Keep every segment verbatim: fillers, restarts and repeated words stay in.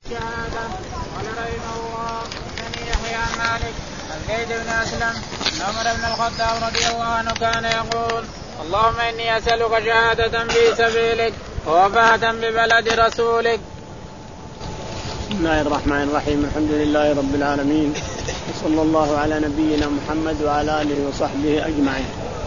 شهادة. قال رحمه الله حدثني يحيى عن مالك عن زيد بن أسلم أن عمر بن الخطاب رضي الله عنه كان يقول اللهم إني أسألك شهادة في سبيلك ووفاة ببلد رسولك. بسم الله الرحمن الرحيم. الحمد لله رب العالمين وصلى الله على نبينا محمد وعلى آله وصحبه أجمعين.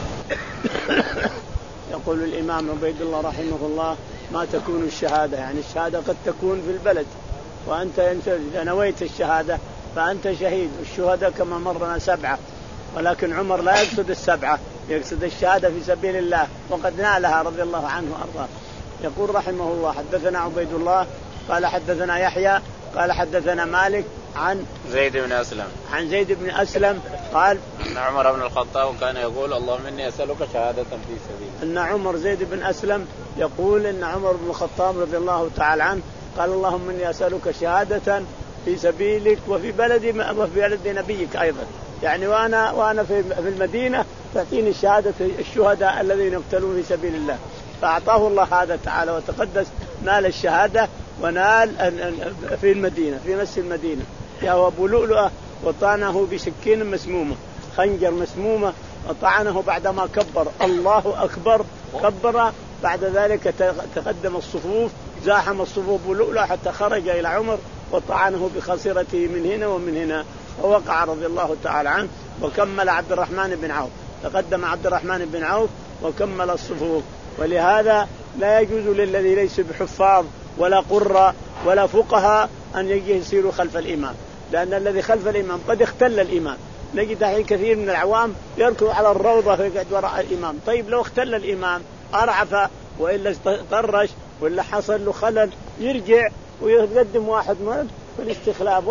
يقول الإمام عبيد الله رحمه الله ما تكون الشهادة، يعني الشهادة قد تكون في البلد وأنت إذا نويت الشهادة فأنت شهيد، والشهداء كما مرنا سبعة، ولكن عمر لا يقصد السبعة، يقصد الشهادة في سبيل الله وقد نالها رضي الله عنه وأرضاه. يقول رحمه الله حدثنا عبيد الله قال حدثنا يحيى قال حدثنا مالك عن زيد بن أسلم عن زيد بن أسلم قال أن عمر بن الخطاب كان يقول اللهم إني أسألك شهادة في سبيلك. أن عمر زيد بن أسلم يقول إن عمر بن الخطاب رضي الله تعالى عنه قال اللهم إني أسألك شهادة في سبيلك وفي بلد وفي بلد نبيك أيضا، يعني وأنا وأنا في في المدينة تعطيني الشهادة الشهداء الذين يقتلون في سبيل الله. فأعطاه الله هذا تعالى وتقدس، نال الشهادة ونال في المدينة في نفس المدينة. يا أبو لؤلؤة وطعنه بسكين مسمومة، خنجر مسمومة وطعنه بعدما كبر الله أكبر، كبر بعد ذلك تقدم الصفوف زاحم الصفوف أبو لؤلؤة حتى خرج إلى عمر وطعنه بخصيرته من هنا ومن هنا ووقع رضي الله تعالى عنه. وكمل عبد الرحمن بن عوف، تقدم عبد الرحمن بن عوف وكمل الصفوف. ولهذا لا يجوز للذي ليس بحفاظ ولا قراء ولا فقهاء أن يجي يسيروا خلف الإمام، لأن الذي خلف الإمام قد اختل الإمام. نجد الحين كثير من العوام يركض على الروضة ويقعد وراء الإمام. طيب لو اختل الإمام أرعف وإلا طرش ولا حصل له خلل يرجع ويقدم واحد مرض في الاستخلاف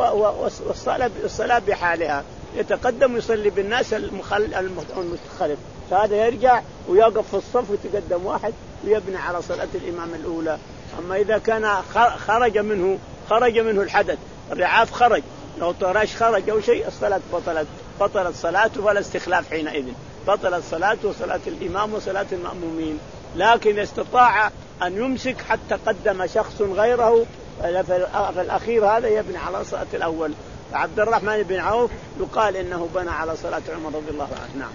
والصلاة بحالها، يتقدم ويصلي بالناس المختلف، فهذا يرجع ويقف في الصف ويتقدم واحد ويبني على صلاة الإمام الأولى. أما إذا كان خرج منه خرج منه الحدث، الرعاف خرج، لو طرش خرج أو شيء الصلاة بطلت بطلت صلاته ولا استخلاف، حينئذ بطلت صلاته وصلاة الإمام وصلاة المأمومين. لكن استطاع أن يمسك حتى قدم شخص غيره، في الأخير هذا يبني على صلاة الأول. عبد الرحمن بن عوف يقال إنه بنى على صلاة عمر رضي الله عنه. نعم.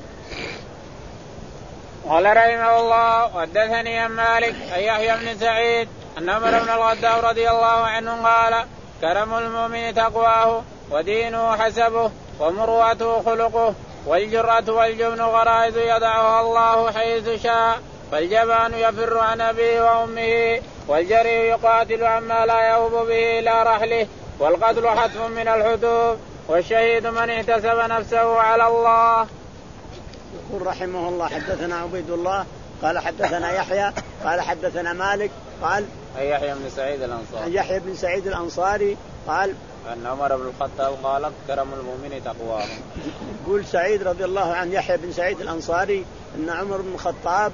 قال رحمه الله وحدثني عن مالك عن يحيى بن سعيد أن عمر بن الخطاب رضي الله عنه قال كرم المؤمن تقواه ودينه حسبه ومروءته خلقه والجرأة والجبن غرائز يضعها الله حيث شاء، فالجبان يفر عن أبيه وأمه، والجري يقاتل عما لا يهوب به إلى رحله، والقتل حتف من الحدود، والشهيد من احتسب نفسه على الله. يقول رحمه الله حدثنا عبيد الله قال حدثنا يحيى قال حدثنا مالك قال يحيى بن سعيد الأنصاري يحيى بن سعيد الأنصاري قال أن عمر بن الخطاب قال كرم المؤمن تقواه. يقول سعيد رضي الله عنه يحيى بن سعيد الأنصاري أن عمر بن الخطاب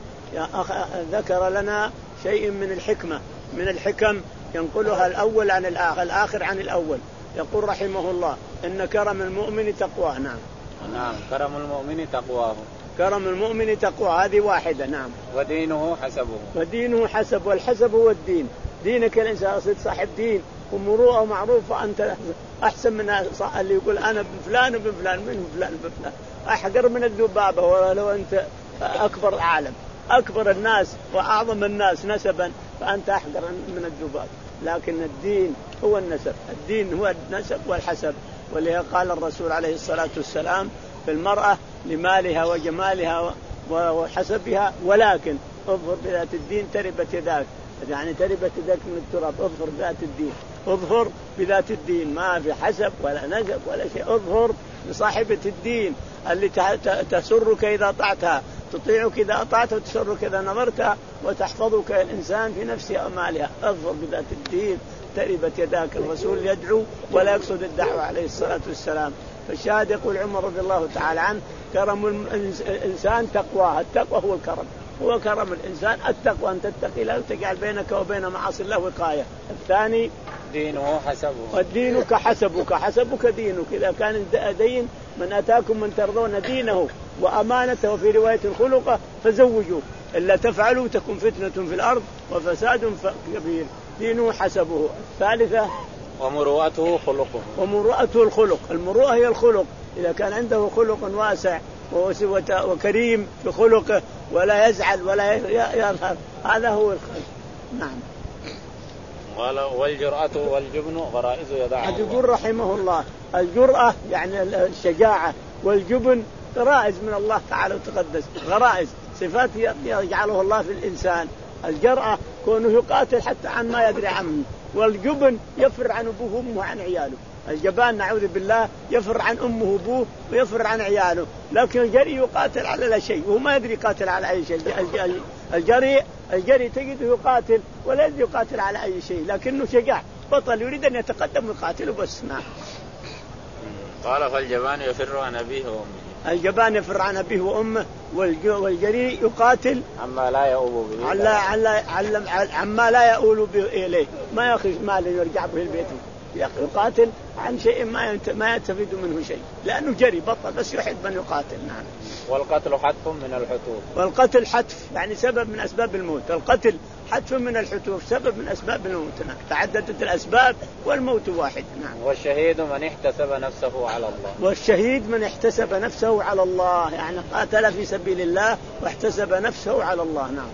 ذكر لنا شيء من الحكمة من الحكم ينقلها الأول عن الآخر الآخر عن الأول. يقول رحمه الله إن كرم المؤمن تقواه. نعم نعم كرم المؤمن تقواه، كرم المؤمن تقوى، هذه واحدة. نعم. ودينه حسبه، ودينه حسب، والحسب هو الدين. دينك الإنسان أصير صاحب دين ومروءة ومعروفة، أنت أحسن من اللي يقول أنا ابن فلان وابن فلان من فلان ابن فلان، أحقر من الذبابة ولو أنت أكبر عالم، أكبر الناس وأعظم الناس نسبا فأنت أحقر من الذباب. لكن الدين هو النسب، الدين هو النسب والحسب. ولهذا قال الرسول عليه الصلاة والسلام في المرأة لمالها وجمالها وحسبها ولكن اظفر بذات الدين تربت يداك، يعني تربت يداك من التراب، اظفر بذات الدين، اظفر بذات الدين، ما في حسب ولا نسب ولا شيء، اظفر بصاحبة الدين اللي تسرك إذا أطعتها، تطيعك إذا أطعتها وتسرك إذا نظرتها، وتحفظك الإنسان في نفسها ومالها. اظفر بذات الدين تربت يداك. الرسول يدعو ولا يقصد الدعوة عليه الصلاة والسلام. فالشاهد يقول عمر رضي الله تعالى عنه كرم الإنسان تقواه، التقوى هو الكرم، هو كرم الإنسان التقوى، أن تتقي لا تجعل بينك وبين معاصي الله وقاية. الثاني دينه حسبه، ودينك حسبك، حسبك دينك. إذا كان دين من أتاكم من ترضون دينه وأمانته وفي رواية خلقه فزوجوه، إلا تفعلوا تكون فتنة في الأرض وفساد كبير. دينه حسبه. الثالثة ومروءته خلقه. ومروءته الخلق. المروءة هي الخلق، إذا كان عنده خلق واسع وكريم في خلقه ولا يزعل ولا يظهر، هذا هو الخلق. نعم. والجرأة والجبن غرائز يضعها الله. يقول رحمه الله الجرأة يعني الشجاعة، والجبن غرائز من الله تعالى وتقدس، غرائز صفات يجعله الله في الإنسان. الجرأة كونه يقاتل حتى عن ما يدري عنه، والجبن يفر عن أبوه وأمه وعن عياله. الجبان نعوذ بالله يفر عن أمه وأبوه ويفر عن عياله، لكن الجري يقاتل على لا شيء وهو ما يدري يقاتل على أي شيء. الجري الجري تجده يقاتل ولا يدري يقاتل على أي شيء، لكنه شجاع بطل يريد أن يتقدم ويقاتل بس. نعم. قال فالجبان يفر عن أبيه وأمه. الجبان يفر عن أبيه وأمه، والجري يقاتل عما لا يؤول به، عما لا يؤول به إليه، ما يأخذ مال يرجع به البيت، يقاتل عن شيء ما ما يستفيد منه شيء، لأنه جري بطل بس يحب من يقاتل. نعم. والقتل حتف من الحتوف. والقتل حتف يعني سبب من أسباب الموت. القتل حتف من الحتوف سبب من أسباب الموت. نعم. تعددت الأسباب والموت واحد. نعم. والشهيد من احتسب نفسه على الله. والشهيد من احتسب نفسه على الله، يعني قاتل في سبيل الله واحتسب نفسه على الله. نعم.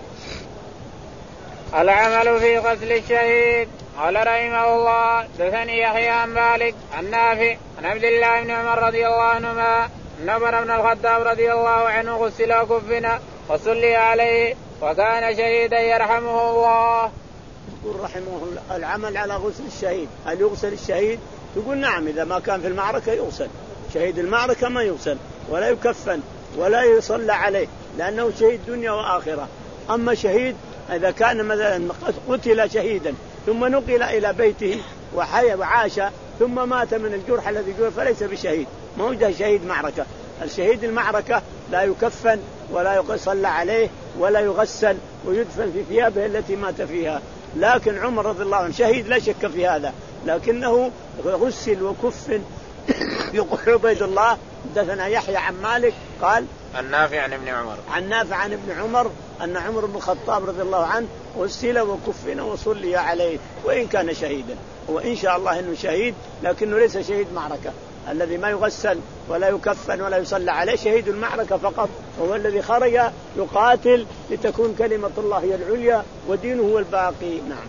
العمل في قتل الشهيد. قال رحمه الله دثني يحيى عن مالك عن نافع عن عبد الله بن عمر رضي الله عنهما أن عمر بن الخطاب رضي الله عنه غسل وكفن وصلي عليه وكان شهيدا يرحمه الله. يقول رحمه الله العمل على غسل الشهيد. هل يغسل الشهيد؟ تقول نعم، إذا ما كان في المعركة يغسل. شهيد المعركة ما يغسل ولا يكفن ولا يصلى عليه لأنه شهيد دنيا وآخرة. أما شهيد إذا كان مثلا قتل شهيدا ثم نقل إلى بيته وحيا وعاش ثم مات من الجرح الذي جرح فليس بشهيد، ما هو شهيد معركة. الشهيد المعركة لا يكفن ولا يصلى عليه ولا يغسل ويدفن في ثيابه التي مات فيها. لكن عمر رضي الله عنه شهيد لا شك في هذا، لكنه غسل وكفن. يقول عبيد الله حدثنا يحيى عن مالك قال النافع عن ابن عمر عن نافع عن ابن عمر أن عمر بن الخطاب رضي الله عنه غسل وكفن وصلي عليه وإن كان شهيدا، وإن شاء الله إنه شهيد لكنه ليس شهيد معركة. الذي ما يغسل ولا يكفن ولا يصلى عليه شهيد المعركة فقط، وهو الذي خرج يقاتل لتكون كلمة الله هي العليا ودينه هو الباقي. نعم.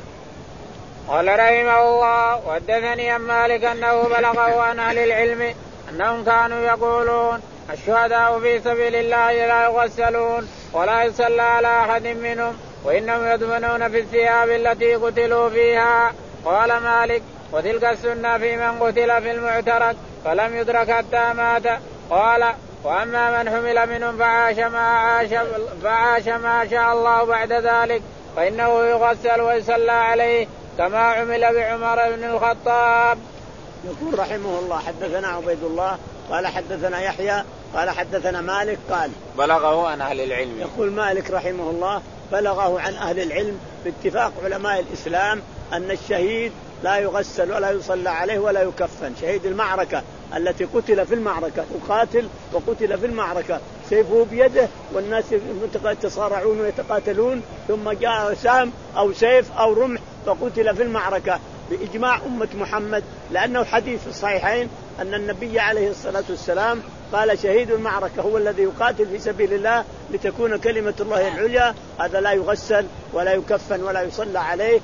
قال رحمه الله وحدثني عن مالك أنه بلغه عن أهل العلم أنهم كانوا يقولون الشهداء في سبيل الله لا يغسلون ولا يصلى على أحد منهم وإنهم يدفنون في الثياب التي قتلوا فيها. قال مالك وتلك السنة في من قتل في المعترك فلم يدرك حتى مات. قال وأما من حمل منهم فعاش ما عاش فعاش ما شاء الله بعد ذلك فإنه يغسل ويصلى عليه كما عمل بعمر بن الخطاب. يقول رحمه الله حدثنا عبيد الله قال حدثنا يحيى قال حدثنا مالك قال بلغه عن أهل العلم. يقول مالك رحمه الله بلغه عن أهل العلم باتفاق علماء الإسلام أن الشهيد لا يغسل ولا يصلى عليه ولا يكفن. شهيد المعركة التي قتل في المعركة وقاتل وقتل في المعركة سيفه بيده والناس يتصارعون ويتقاتلون ثم جاء سهم أو سيف أو رمح فقتل في المعركة بإجماع أمة محمد، لأنه حديث في الصحيحين أن النبي عليه الصلاة والسلام قال شهيد المعركة هو الذي يقاتل في سبيل الله لتكون كلمة الله العليا، هذا لا يغسل ولا يكفن ولا يصلى عليه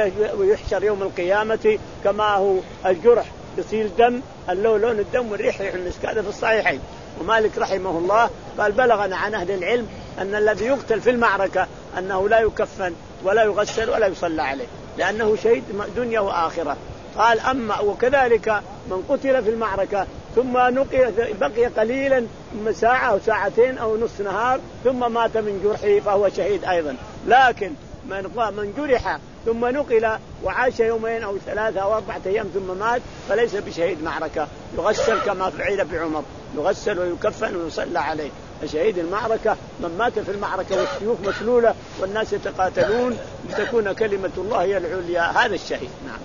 ويحشر يوم القيامة كما هو الجرح يصير دم اللون لون الدم والريح ريح المسك. هذا في الصحيحين. ومالك رحمه الله قال بلغنا عن أهل العلم أن الذي يقتل في المعركة أنه لا يكفن ولا يغسل ولا يصلى عليه لأنه شهيد دنيا وآخرة. قال أما وكذلك من قتل في المعركة ثم نقل بقي قليلا ثم ساعة أو ساعتين أو نصف نهار ثم مات من جرحه فهو شهيد أيضا. لكن من من جرح ثم نقل وعاش يومين أو ثلاثة أو أربعة أيام ثم مات فليس بشهيد معركة، يغسل كما فعل بعمر، يغسل ويكفن ويصلى عليه. شهيد المعركة من مات في المعركة والسيوف مسلولة والناس يتقاتلون لتكون كلمة الله هي العليا، هذا الشهيد. نعم.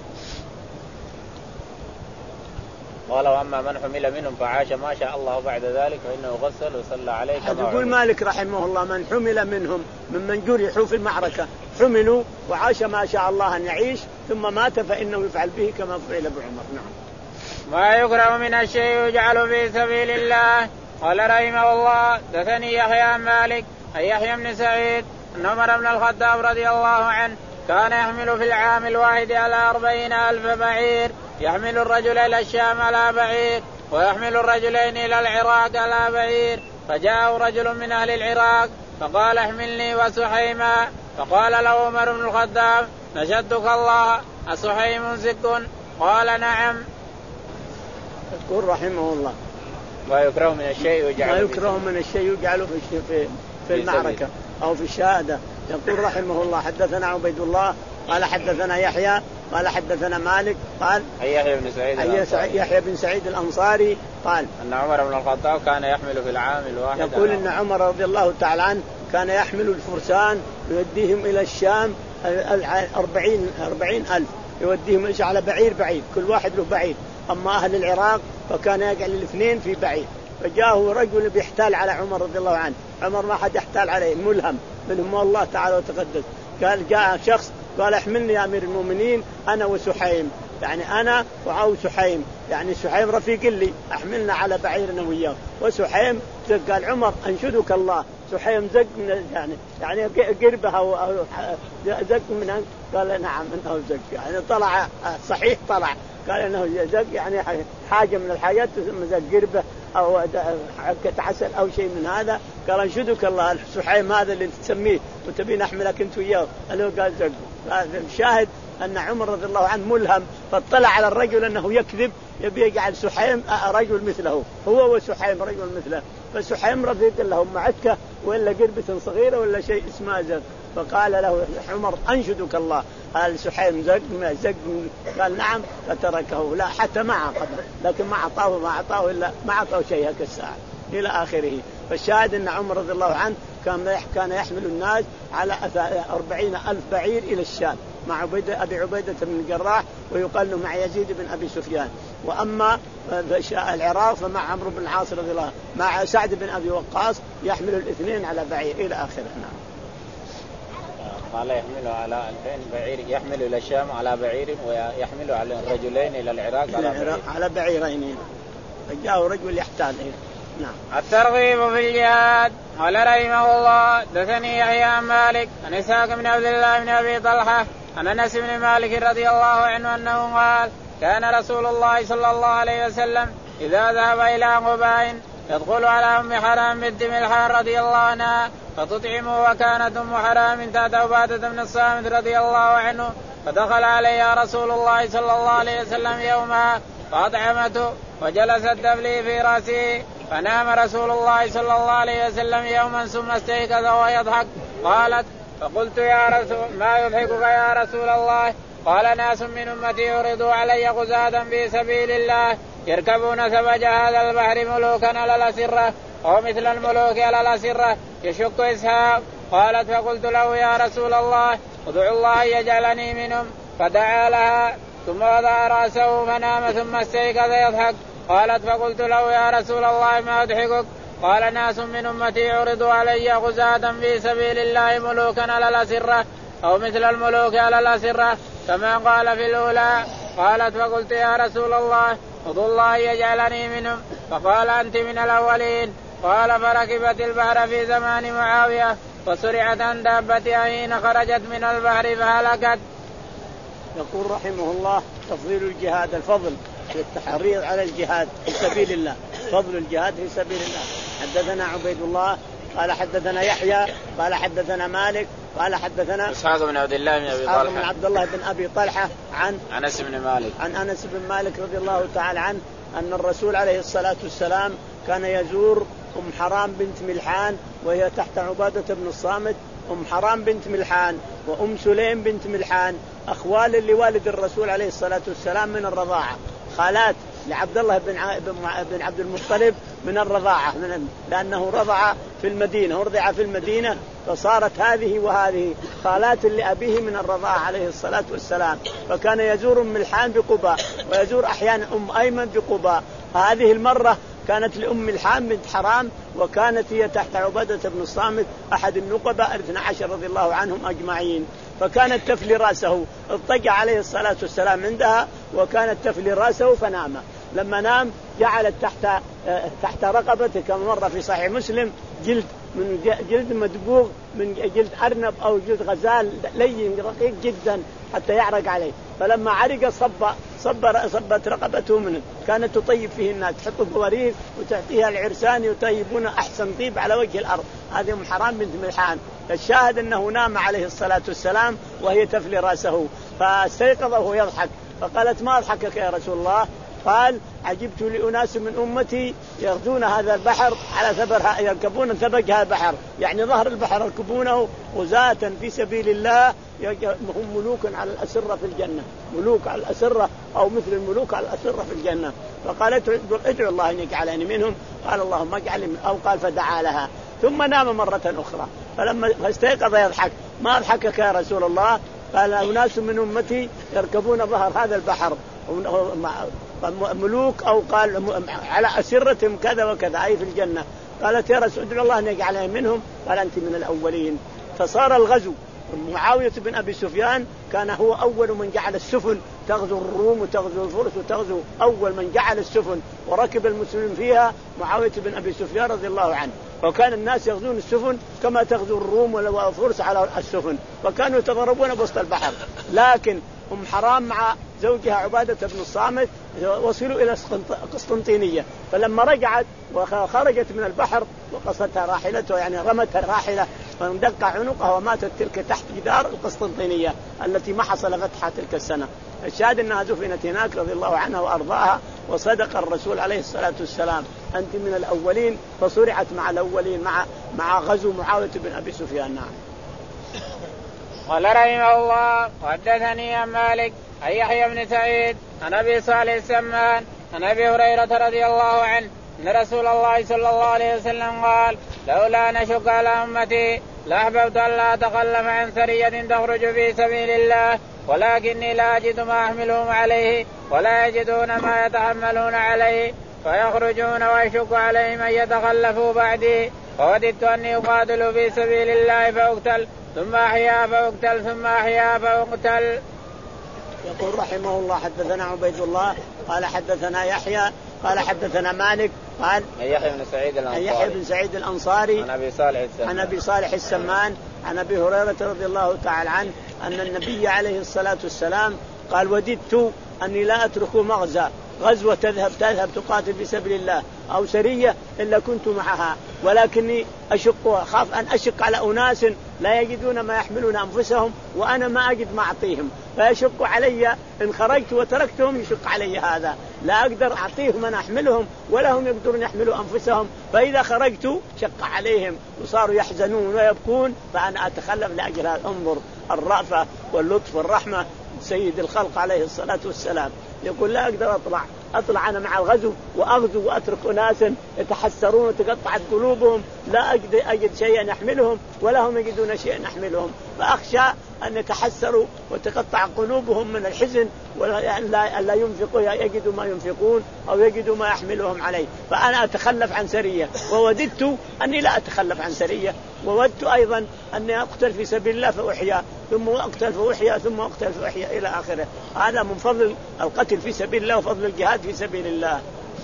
قال وأما من حمل منهم فعاش ما شاء الله بعد ذلك فإنه يغسل ويصلى عليه كما يقول مالك رحمه الله من حمل منهم ممن جرحوا في المعركة حملوا وعاش ما شاء الله أن يعيش ثم مات فإنه يفعل به كما فعل بعمر. نعم. ما يكره من الشيء يجعل في سبيل الله. قال رحمه الله دثني يحيى عن مالك أي يحيى بن سعيد أن عمر بن الخطاب رضي الله عنه كان يحمل في العام الواحد على أربعين ألف بعير، يحمل الرجل إلى الشام على بعير ويحمل الرجلين إلى العراق على بعير. فجاءه رجل من أهل العراق فقال احملني وسحيما، فقال له عمر بن الخطاب نشدك الله أسحيم زك؟ قال نعم. يقول رحمه الله ما يكره من الشيء يجعل ما يكره من الشيء يجعله في في في المعركة أو في الشهادة. يقول رحمه الله حدثنا عبيد الله قال حدثنا يحيى قال حدثنا مالك قال يحيى بن سعيد الأنصاري يحيى بن سعيد الأنصاري قال أن عمر بن الخطاب كان يحمل في العام الواحد. يقول إن عمر رضي الله تعالى عنه كان يحمل الفرسان يوديهم إلى الشام أربعين أربعين ألف، يوديهم إيش على بعير بعير، كل واحد له بعير. أما أهل العراق فكان يجعل الاثنين في بعير. فجاءه رجل بيحتال على عمر رضي الله عنه، عمر ما حد يحتال عليه، ملهم منهم الله تعالى وتقدس. قال جاء شخص قال احملني يا أمير المؤمنين أنا وسحيم، يعني أنا وعو سحيم، يعني سحيم رفيق لي، أحملنا على بعيرنا وياه. وسحيم زق. قال عمر أنشدك الله، سحيم زق من يعني يعني قربها زق من. قال نعم انه زق، يعني طلع صحيح طلع. قال انه زق يعني حاجه من الحاجات ثم زق قربه او حكه عسل او شيء من هذا. قال انشدك الله سحيم هذا اللي تسميه وتبين احملك انت وياه. قال زق. الشاهد أن عمر رضي الله عنه ملهم، فاطلع على الرجل أنه يكذب، يبي يجعل سحيم رجل مثله، هو وسحيم رجل مثله. فسحيم رفيق له معتكة ولا قربة صغيرة ولا شيء اسمه زق. فقال له عمر أنشدك الله. قال سحيم زق ما زق. قال نعم. فتركه، لا حتى ما عقد، لكن ما أعطاه ما أعطاه إلا ما أعطاه شيء هكذا الساعة إلى آخره. فالشاهد أن عمر رضي الله عنه كان كان يحمل الناس على أربعين ألف بعير إلى الشام مع عبيدة أبي عبيدة بن الجراح، ويقال له مع يزيد بن أبي سفيان. وأما العراق فمع عمرو بن العاص رضي الله مع سعد بن أبي وقاص يحمل الاثنين على بعير إلى آخره. قال يحمل على ألفين بعير، يحمل إلى الشام على بعير ويحمل على الرجلين إلى العراق على بعير. على بعيرين. فجاءه رجل يحتال. نعم. الترغيب في الجهاد. قال رحمه الله دثني يحيى عن مالك عن إسحاق بن عبد الله بن أبي طلحة عن أنس بن مالك رضي الله عنه أنه قال كان رسول الله صلى الله عليه وسلم إذا ذهب إلى قباء يدخل على أم حرام بنت ملحان رضي الله عنها فتطعمه، وكانت أم حرام تحت عبادة بن الصامت رضي الله عنه، فدخل عليها رسول الله صلى الله عليه وسلم يوما فأطعمته وجلست تبلي في رأسه، فنام رسول الله صلى الله عليه وسلم يوما ثم استيقظ وهو يضحك. قالت فقلت يا رسول ما يضحكك يا رسول الله؟ قال ناس من أمتي يعرضوا علي غزاة في سبيل الله يركبون سبج هذا البحر ملوكا على الأسرة أو مثل الملوك على الأسرة يشك إسحاق. قالت فقلت له يا رسول الله ادعو الله يجعلني منهم، فدعا لها ثم وضع رأسه فنام ثم استيقظ يضحك. قالت فقلت له يا رسول الله ما أضحكك؟ قال ناس من أمتي يعرضوا علي غزاة في سبيل الله ملوكا على الأسرة أو مثل الملوك على الأسرة كما قال في الأولى. قالت فقلت يا رسول الله ادعو الله يجعلني منهم، فقال أنت من الأولين. قال فركبت البحر في زمان معاوية وسرعت عن دابتها حين خرجت من البحر فهلكت. يقول رحمه الله تفضيل الجهاد، الفضل التحريض على الجهاد في سبيل الله، فضل الجهاد في سبيل الله. حدثنا عبيد الله قال حدثنا يحيى قال حدثنا مالك قال حدثنا إسحاق بن عبد الله بن أبي طلحة بن عبد الله بن أبي طلحة عن أنس بن مالك عن أنس بن مالك رضي الله تعالى عنه أن الرسول عليه الصلاة والسلام كان يزور أم حرام بنت ملحان وهي تحت عبادة بن الصامت. أم حرام بنت ملحان وأم سليم بنت ملحان أخوال لوالد الرسول عليه الصلاة والسلام من الرضاعة، خالات لعبد الله بن بن عبد المطلب من الرضاعة، من لأنه رضع في المدينة ورضع في المدينة، فصارت هذه وهذه خالات لأبيه من الرضاعة عليه الصلاة والسلام. فكان يزور أم ملحان بقباء ويزور أحيانا أم أيمن بقباء. هذه المرة كانت لأم الحام بنت حرام، وكانت هي تحت عبادة بن الصامت أحد النقباء الاثنى عشر رضي الله عنهم أجمعين. فكانت تفلي رأسه، اضطجع عليه الصلاة والسلام عندها وكانت تفلي رأسه فنام. لما نام جعلت تحت تحت رقبته كما مر في صحيح مسلم جلد من جلد مدبوغ من جلد أرنب أو جلد غزال لين رقيق جدا حتى يعرق عليه. فلما عرق صب صب صبت رقبته منه. كانت تطيب فيه الناس، تحط بوريق وتعطيها العرسان يطيبون أحسن طيب على وجه الأرض. هذه أم حرام بنت ملحان. الشاهد أنه نام عليه الصلاة والسلام وهي تفلي رأسه، فاستيقظ وهو يضحك، فقالت ما أضحكك يا رسول الله؟ قال عجبت لأناس من أمتي يغزون هذا البحر على ثبرها، يركبون ثبجها البحر، يعني ظهر البحر يركبونه غزاة في سبيل الله، هم ملوك على الأسرة في الجنة، ملوك على الأسرة أو مثل الملوك على الأسرة في الجنة. فقالت ادعو الله أن يجعلني منهم، قال اللهم اجعلني من، أو قال فدعا لها، ثم نام مرة أخرى. فلما استيقظ يضحك، ما أضحكك يا رسول الله؟ قال أناس من أمتي يركبون ظهر هذا البحر ملوك، أو قال على أسرتهم كذا وكذا أي في الجنة. قالت يا رسول ادعو الله أن يجعلني منهم، قال أنت من الأولين. فصار الغزو. معاوية بن أبي سفيان كان هو أول من جعل السفن تغزو الروم وتغزو الفرس وتغزو، أول من جعل السفن وركب المسلمين فيها معاوية بن أبي سفيان رضي الله عنه. وكان الناس يغزون السفن كما تغزو الروم والفرس على السفن، وكانوا يتضربون بوسط البحر. لكن أم حرام مع زوجها عبادة بن الصامت وصلوا إلى قسطنطينية. فلما رجعت وخرجت من البحر وقصتها راحلته، يعني رمتها الراحلة فاندق عنقها وماتت تلك تحت جدار القسطنطينية التي ما حصل فتحها تلك السنة. الشاهد أنها دفنت هناك رضي الله عنها وأرضاها. وصدق الرسول عليه الصلاة والسلام أنت من الأولين، فصرعت مع الأولين مع مع غزو معاوية بن أبي سفيان. نعم. قال رحمه الله وحدثني عن مالك عن يحيى بن سعيد عن أبي صالح السمان عن أبي هريرة رضي الله عنه أن رسول الله صلى الله عليه وسلم قال لولا نشق على أمتي لأحببت أن لا أتخلف عن سرية تخرج في سبيل الله، ولكني لا أجد ما أحملهم عليه ولا يجدون ما يتحملون عليه، فيخرجون ويشق عليهم أن يتخلفوا بعدي، فوددت أني أقاتل في سبيل الله فأقتل ثم أحيا فأقتل ثم أحيا فأقتل. يقول رحمه الله حدثنا عبيد الله قال حدثنا يحيى قال حدثنا مالك قال يحيى بن سعيد الأنصاري يحيى بن سعيد الأنصاري عن أبي صالح السمان عن أبي صالح السمان عن أبي هريرة رضي الله تعالى عنه أن النبي عليه الصلاة والسلام قال وددت أني لا أترك مغزى غزوة تذهب تذهب تقاتل في سبيل الله أو سرية إلا كنت معها، ولكني أشق أخاف أن أشق على أناس لا يجدون ما يحملون أنفسهم وأنا ما أجد ما أعطيهم، فيشق علي إن خرجت وتركتهم يشق علي هذا، لا أقدر أعطيهم أن أحملهم ولا هم يقدرون يحملوا أنفسهم، فإذا خرجت شق عليهم وصاروا يحزنون ويبكون فأنا أتخلف لأجل هذا. انظر الرأفة واللطف والرحمة سيد الخلق عليه الصلاة والسلام. يقول لا أقدر أطلع أطلع أنا مع الغزو وأغزو وأترك أناسا يتحسرون وتقطعت قلوبهم لا أجد, أجد شيئا يحملهم ولا هم يجدون شيئا يحملهم، فأخشى أن يتحسروا وتقطع قلوبهم من الحزن ولا لا ينفقوا يجدوا ما ينفقون أو يجدوا ما يحملهم عليه، فأنا أتخلف عن سرية. ووددت أني لا أتخلف عن سرية، وودت أيضا أني أقتل في سبيل الله فأحيا ثم أقتل فأحيا ثم أقتل فأحيا إلى آخره. هذا من فضل القتل في سبيل الله وفضل الجهاد في سبيل الله.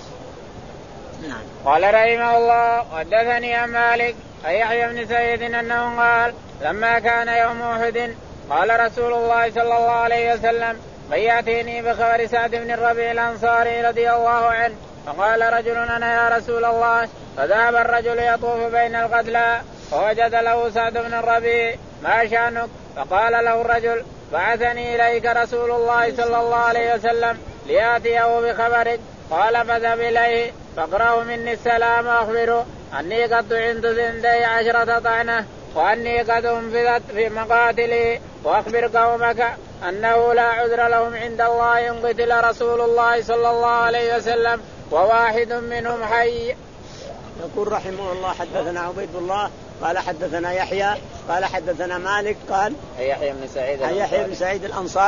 نعم. قال رحمه الله حدثني عن مالك عن يحيى بن سعيد أنه قال لما كان يوم أحد قال رسول الله صلى الله عليه وسلم من يأتيني بخبر سعد بن الربيع الأنصاري رضي الله عنه، فقال رجل أنا يا رسول الله، فذهب الرجل يطوف بين القتلى فوجد له سعد بن الربيع ما شأنك؟ فقال له الرجل بعثني إليك رسول الله صلى الله عليه وسلم ليأتيه بخبرك، قال فذهب إليه فاقرأه مني السلام وأخبره أني قد طعنت زندي عشرة طعنة وأني قد انفذت في مقاتلي، وأخبر قومك أنه لا عذر لهم عند الله إن قتل رسول الله صلى الله عليه وسلم وواحد منهم حي. يقول رحمه الله حدثنا عبيد الله قال حدثنا يحيى قال حدثنا مالك قال يحيى بن سعيد يحيى بن سعيد الأنصاري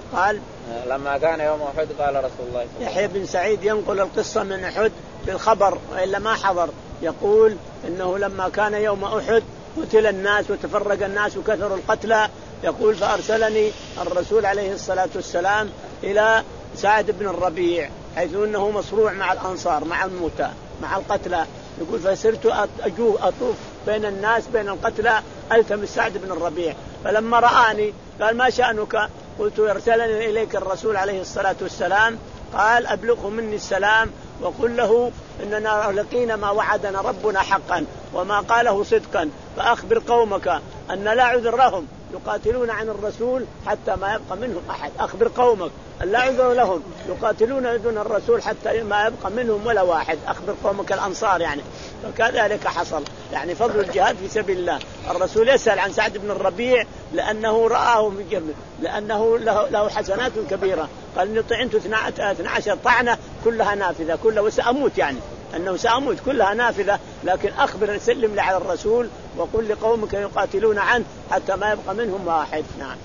قال لما كان يوم أحد قال رسول الله. يحيى بن سعيد ينقل القصة من أحد بالخبر وإلا ما حضر. يقول إنه لما كان يوم أحد قتل الناس وتفرق الناس وكثروا القتلى. يقول فأرسلني الرسول عليه الصلاة والسلام إلى سعد بن الربيع حيث أنه مصروع مع الأنصار مع الموتى مع القتلى. يقول فسرت أجوه أطوف بين الناس بين القتلى ألتمس سعد بن الربيع. فلما رآني قال ما شأنك؟ قلت يرسلني إليك الرسول عليه الصلاة والسلام قال أبلغه مني السلام وقل له إننا لقينا ما وعدنا ربنا حقا وما قاله صدقا فأخبر قومك أن لا عذر لهم يقاتلون عن الرسول حتى ما يبقى منهم أحد. أخبر قومك أن لا عذر لهم يقاتلون دون الرسول حتى ما يبقى منهم ولا واحد. أخبر قومك الأنصار يعني. فكذلك حصل يعني فضل الجهاد في سبيل الله. الرسول يسأل عن سعد بن الربيع لأنه رآه في جنب لأنه له, له حسنات كبيرة. قال إني طعنت اثنا عشر طعنة كلها نافذة كلها وسأموت يعني أنه سأموت كلها نافذة لكن أخبر سلم لي على الرسول وقل لقومك يقاتلون عنه حتى ما يبقى منهم واحد. نعم.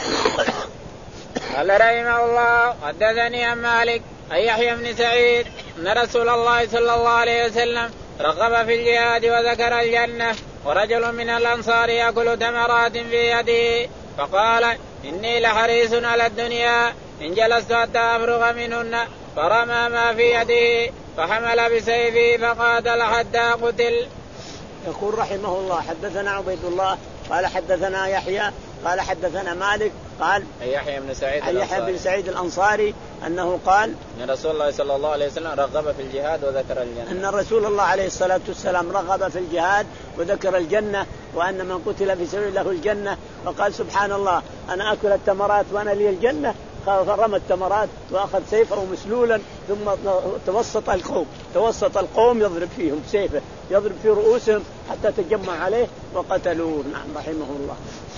قال رحمه الله حدثني عن مالك أن يحيى بن سعيد أن رسول الله صلى الله عليه وسلم رغب في الجهاد وذكر الجنة ورجل من الأنصار يأكل تمرات في يده فقال إني لحريص على الدنيا إن جلست حتى أفرغ منهن فرمى ما في يده فحمل بسيفه فقاتل حتى قتل. يقول رحمه الله حدثنا عبيد الله قال حدثنا يحيى قال حدثنا مالك قال يحيى بن سعيد يحيى بن سعيد الأنصاري أنه قال أن رسول الله صلى الله عليه وسلم رغب في الجهاد وذكر الجنة. أن رسول الله عليه الصلاة والسلام رغب في الجهاد وذكر الجنة وأن من قتل في سبيل له الجنة. وقال سبحان الله أنا أكل التمرات وأنا لي الجنة. فرمى التمرات وأخذ سيفه مسلولا ثم توسط القوم توسط القوم يضرب فيهم سيفه يضرب في رؤوسهم حتى تجمع عليه وقتلوه. نعم رحمه الله.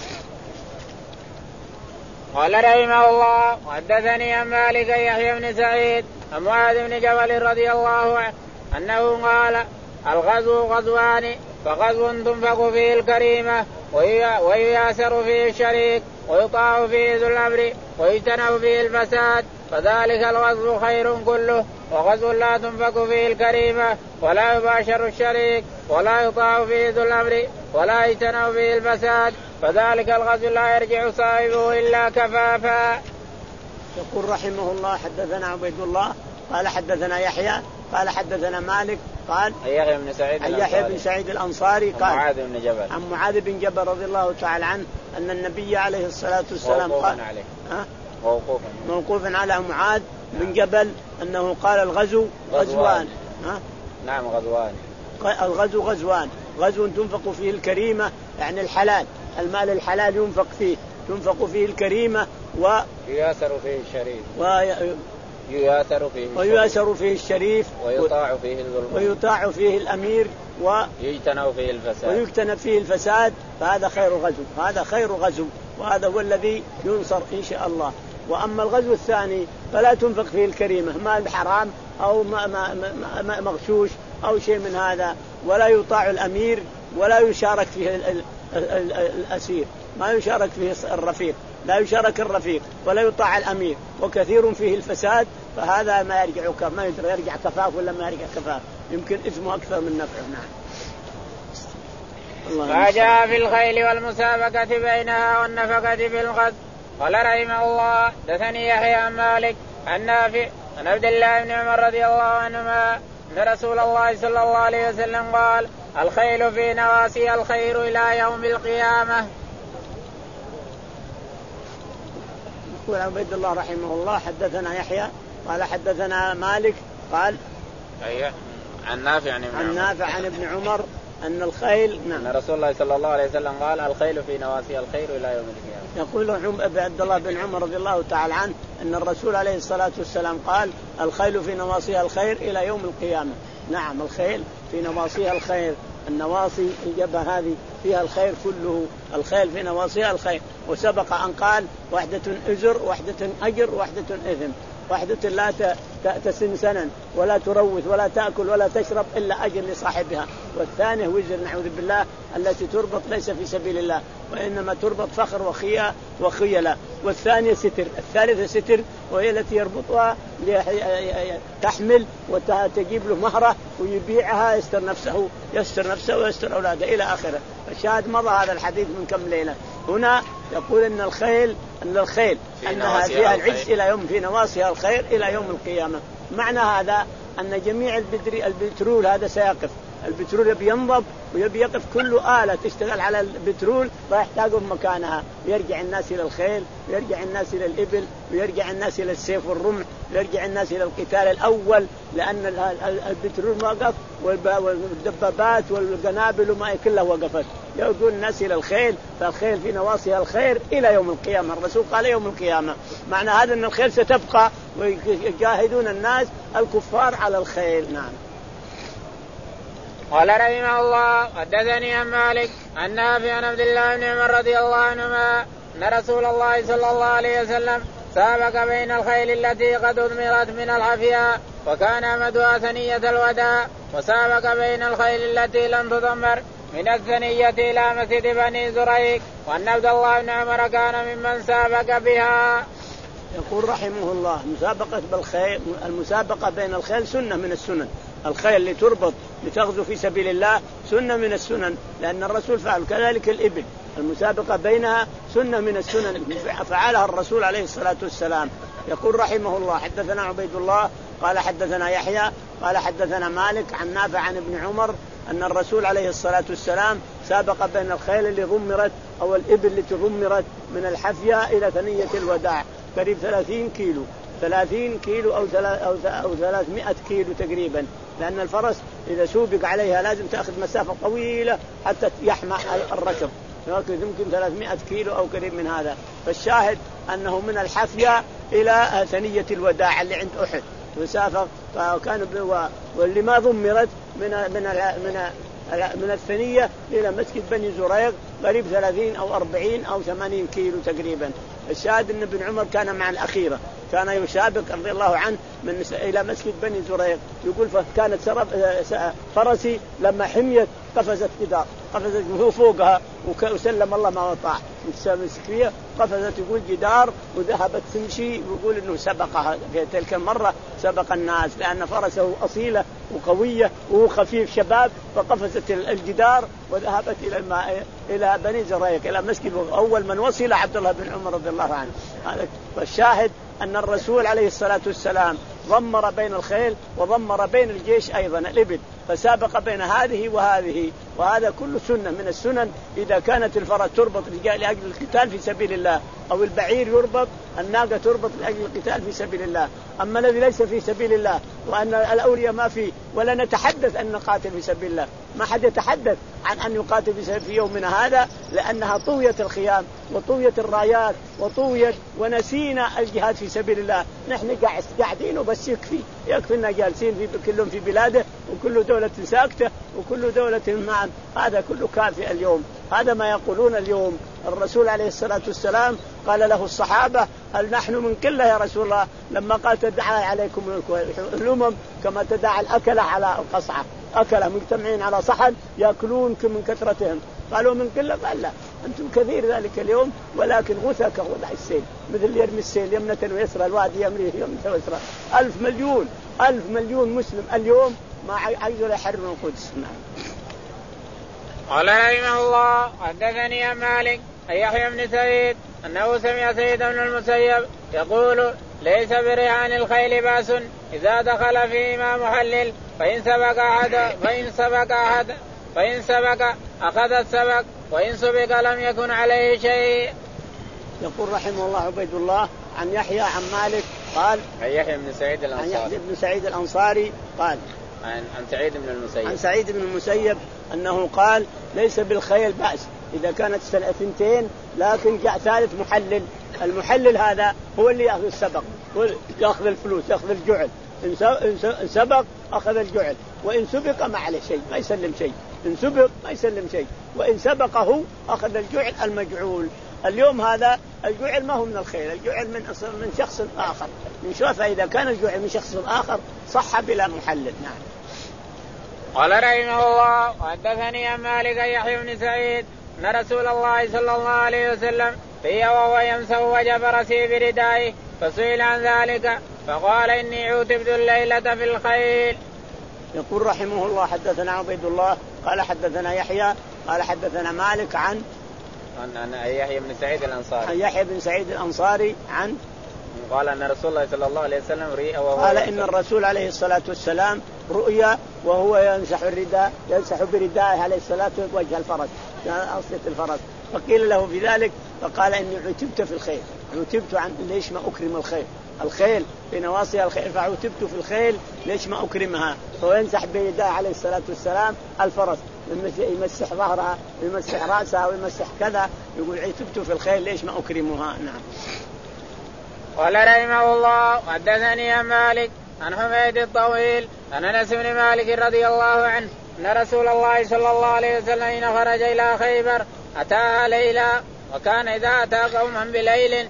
قال رحمه الله حدثني عن مالك يحيى بن سعيد عن معاذ بن جبل رضي الله عنه أنه قال الغزو غزوان فغزو تنفق فيه الكريمة ويياسر فيه الشريك ويطاع فيه ذو الأمر ويجتنب فيه الفساد فذلك الغزو خير كله وغزو لا تنفق فيه الكريمة ولا يباشر الشريك ولا يطاع فيه ذو الأمر ولا يجتنب فيه الفساد فذلك الغزو لا يرجع صاحبه إلا كفافا. يقول رحمه الله حدثنا عبيد الله قال حدثنا يحيى قال حدثنا مالك قال يحيى بن سعيد يحيى بن سعيد الأنصاري قال معاذ بن جبل عن معاذ بن جبل رضي الله تعالى عنه أن النبي عليه الصلاة والسلام قال عليه ها موقوفا موقوفا على معاذ بن جبل أنه قال الغزو غزوان. ها نعم غزوان. الغزو غزوان غزو تنفق فيه الكريمة يعني الحلال المال الحلال ينفق فيه تنفق فيه الكريمة ويياسر فيه الشريف ويياسر فيه ويياسر فيه الشريف ويطاع فيه الظلم ويطاع فيه الأمير ويجتنب فيه الفساد ويجتنب فيه الفساد فهذا خير غزو هذا خير غزو وهذا هو الذي ينصر إن شاء الله. وأما الغزو الثاني فلا تنفق فيه الكريمة مال حرام أو مغشوش أو شيء من هذا ولا يطاع الأمير ولا يشارك فيه الأسير ما يشارك فيه الرفيق لا يشارك الرفيق ولا يطاع الأمير وكثير فيه الفساد فهذا ما يرجع ما يرجع كفاف ولا ما يرجع كفاف يمكن إثمه أكثر من نفعه. نعم. ما جاء في الخيل والمسابقة بينها والنفقة في الغزو. قال رحمه الله دثني يحيى عن مالك عن نافع عن عبد الله بن عمر رضي الله عنهما أن رسول الله صلى الله عليه وسلم قال الخيل في نواسي الخير إلى يوم القيامة. يقول عبد الله رحمه الله حدثنا يحيى قال حدثنا مالك قال أيه عن نافع عن, عن نافع عن ابن عمر أن الخيل نعم أن رسول الله صلى الله عليه وسلم قال الخيل في نواسي الخير إلى يوم القيامة. يقول عبد الله بن عمر رضي الله تعالى عنه أن الرسول عليه الصلاة والسلام قال الخيل في نواصيها الخير إلى يوم القيامة. نعم الخيل في نواصيها الخير النواصي الجبهة هذه فيها الخير كله الخيل في نواصيها الخير. وسبق أن قال وحدة أجر وحدة أجر وحدة إثم واحدة لا تسن سنا ولا تروث ولا تأكل ولا تشرب إلا أجر لصاحبها. والثانية وزر نعوذ بالله التي تربط ليس في سبيل الله وإنما تربط فخر وخيا وخيلة. والثانية ستر. الثالثة ستر وهي التي يربطها تحمل وتجيب له مهرة ويبيعها يستر نفسه يستر نفسه ويستر أولاده إلى آخره. الشاهد مضى هذا الحديث من كم ليلة. هنا يقول إن الخيل أن الخيل أنها فيها العز إلى يوم في نواصيها الخير إلى يوم القيامة. معنى هذا أن جميع البترول هذا سيقف. البترول يبي ينضب ويبي يقف. كل آلة تشتغل على البترول راح تقف مكانها. يرجع الناس إلى الخيل ويرجع الناس إلى الإبل ويرجع الناس إلى السيف والرمح ويرجع الناس إلى القتال الأول لأن البترول وقف والدبابات والقنابل وما كلها وقفت. يقول الناس إلى الخيل فالخيل في نواصيها الخير إلى يوم القيامة. الرسول قال يوم القيامة. معنى هذا أن الخيل ستبقى ويجاهدون الناس الكفار على الخيل. نعم. قال رحمه الله حدثني عن مالك عن نافع عن عبد الله بن عمر رضي الله عنهما أن رسول الله صلى الله عليه وسلم سابق بين الخيل التي قد أضمرت من الحفيا وكان أمدها ثنية الوداع وسابق بين الخيل التي لم تضمر من الثنية إلى مسجد بني زريق وأن عبد الله بن عمر كان ممن سابق بها. يقول رحمه الله مسابقة بالخيل. المسابقة بين الخيل سنة من السنن. الخيل اللي تربط لتغزو في سبيل الله سنة من السنن لأن الرسول فعل. كذلك الإبل المسابقة بينها سنة من السنن فعلها الرسول عليه الصلاة والسلام. يقول رحمه الله حدثنا عبيد الله قال حدثنا يحيى قال حدثنا مالك عن نافع عن ابن عمر أن الرسول عليه الصلاة والسلام سابق بين الخيل اللي ضمرت أو الإبل التي ضمرت من الحفيا إلى ثنية الوداع قريب ثلاثين كيلو ثلاثين كيلو أو أو ثلاثمائة كيلو تقريبا لأن الفرس إذا سوبق عليها لازم تأخذ مسافة طويلة حتى يحمى الركب يمكن ثلاثمائة كيلو أو قريب من هذا. فالشاهد أنه من الحفيا إلى ثنية الوداع اللي عند أحد مسافة. فكان واللي ما ضمرت من من من من الثنية إلى مسجد بني زريق قريب ثلاثين أو أربعين أو ثمانين كيلو تقريبا. الشاهد أن ابن عمر كان مع الأخيرة كان يسابق رضي الله عنه من إلى مسجد بني زريق. يقول فكانت فرسي لما حميت قفزت جدار قفزت فوقها وسلم الله ما وطاع مسكية قفزت يقول جدار وذهبت تمشي. ويقول إنه سبقها في تلك المرة سبق الناس لأن فرسه أصيلة وقوية وهو خفيف شباب فقفزت الجدار وذهبت إلى الماء إلى بني زريق إلى مسجد. أول من وصل عبد الله بن عمر رضي الله عنه. هذا فالشاهد أن الرسول عليه الصلاة والسلام ضمر بين الخيل وضمر بين الجيش أيضا الإبل فسابق بين هذه وهذه. وهذا كله سنة من السنن. إذا كانت الفرس تربط لأجل القتال في سبيل الله أو البعير يربط الناقة تربط لأجل القتال في سبيل الله. أما الذي ليس في سبيل الله وأن الأولياء ما فيه ولا نتحدث أن نقاتل في سبيل الله. ما حد يتحدث عن أن يقاتل في يومنا هذا لأنها طويت الخيام وطويت الرايات وطويت ونسينا الجهاد في سبيل الله. نحن قاعدين وبس يكفي يكفينا جالسين في كلهم في بلاده وكل دولة ساكتة وكل دولة معا. هذا كله كافي اليوم. هذا ما يقولون اليوم. الرسول عليه الصلاة والسلام قال له الصحابة هل نحن من قلة يا رسول الله لما قال تدعى عليكم الأمم كما تدعى الأكلة على القصعة. أكلة مجتمعين على صحن يأكلون من كثرتهم. قالوا من قلة قال لا أنتم كثير ذلك اليوم ولكن غثى كغثى السيل مثل يرمي السيل يمنة ويسرى الوادي يمري يمنة ويسرى. ألف مليون ألف مليون مسلم اليوم ما عايزوا يحرروا القدس. قال رحمه الله حدثني عن مالك عن يحيى بن سعيد أنه سمع سعيد بن المسيب يقول ليس برهان الخيل بأس إذا دخل فيما محلل فإن سبق أحد فإن سبق أحد فإن سبق أخذ السبق وإن سبق لم يكن عليه شيء. يقول رحمه الله عبيد الله عن يحيى عن مالك قال عن يحيى بن سعيد الأنصاري عن يحيى بن سعيد الأنصاري قال عن عن سعيد بن المسيب عن سعيد بن المسيب أنه قال ليس بالخيل بأس إذا كانت سنة ثنتين لكن جاء ثالث محلل. المحلل هذا هو اللي يأخذ السبق يأخذ الفلوس يأخذ الجعل. إن سبق أخذ الجعل وإن سبق ما عليه شيء ما يسلم شيء. إن سبق ما يسلم شيء وإن سبقه أخذ الجعل المجعول. اليوم هذا الجعل ما هو من الخيل، الجعل من من شخص آخر من شوف، فإذا كان الجعل من شخص آخر صح بلا محلل. نعم. قال رحمه الله وحدثني عن مالك يحيى بن سعيد أن رسول الله صلى الله عليه وسلم في وهو يمسح وجه فرسه بردائه فسئل عن ذلك فقال إني عوتبت الليلة في الخيل. يقول رحمه الله حدثنا عبيد الله قال حدثنا يحيى قال حدثنا مالك عن عن يحيى بن سعيد الأنصاري عن يحيى بن سعيد الأنصاري عن قال أن رسول الله صلى الله عليه وسلم رؤيا وهو قال إن الرسول عليه الصلاة والسلام رؤيا وهو يمسح الرداء يمسح بردائه عليه الصلاة والسلام وجه الفرس أصلة الفرس، فقيل له في ذلك فقال إني عتبت في الخيل، عتبت عن ليش ما أكرم الخيل، الخيل في نواصيها الخيل فعتبت في الخيل ليش ما أكرمها، فهو يمسح بردائه عليه الصلاة والسلام الفرس يمسح ظهرها ويمسح رأسها ويمسح كذا، يقول عتبت في الخيل ليش ما أكرمها. نعم. قال رحمه الله حدثني عن مالك عن حميد الطويل عن أنس بن مالك رضي الله عنه أن رسول الله صلى الله عليه وسلم حين خرج إلى خيبر أتاها ليلا وكان إذا أتى قوما بليل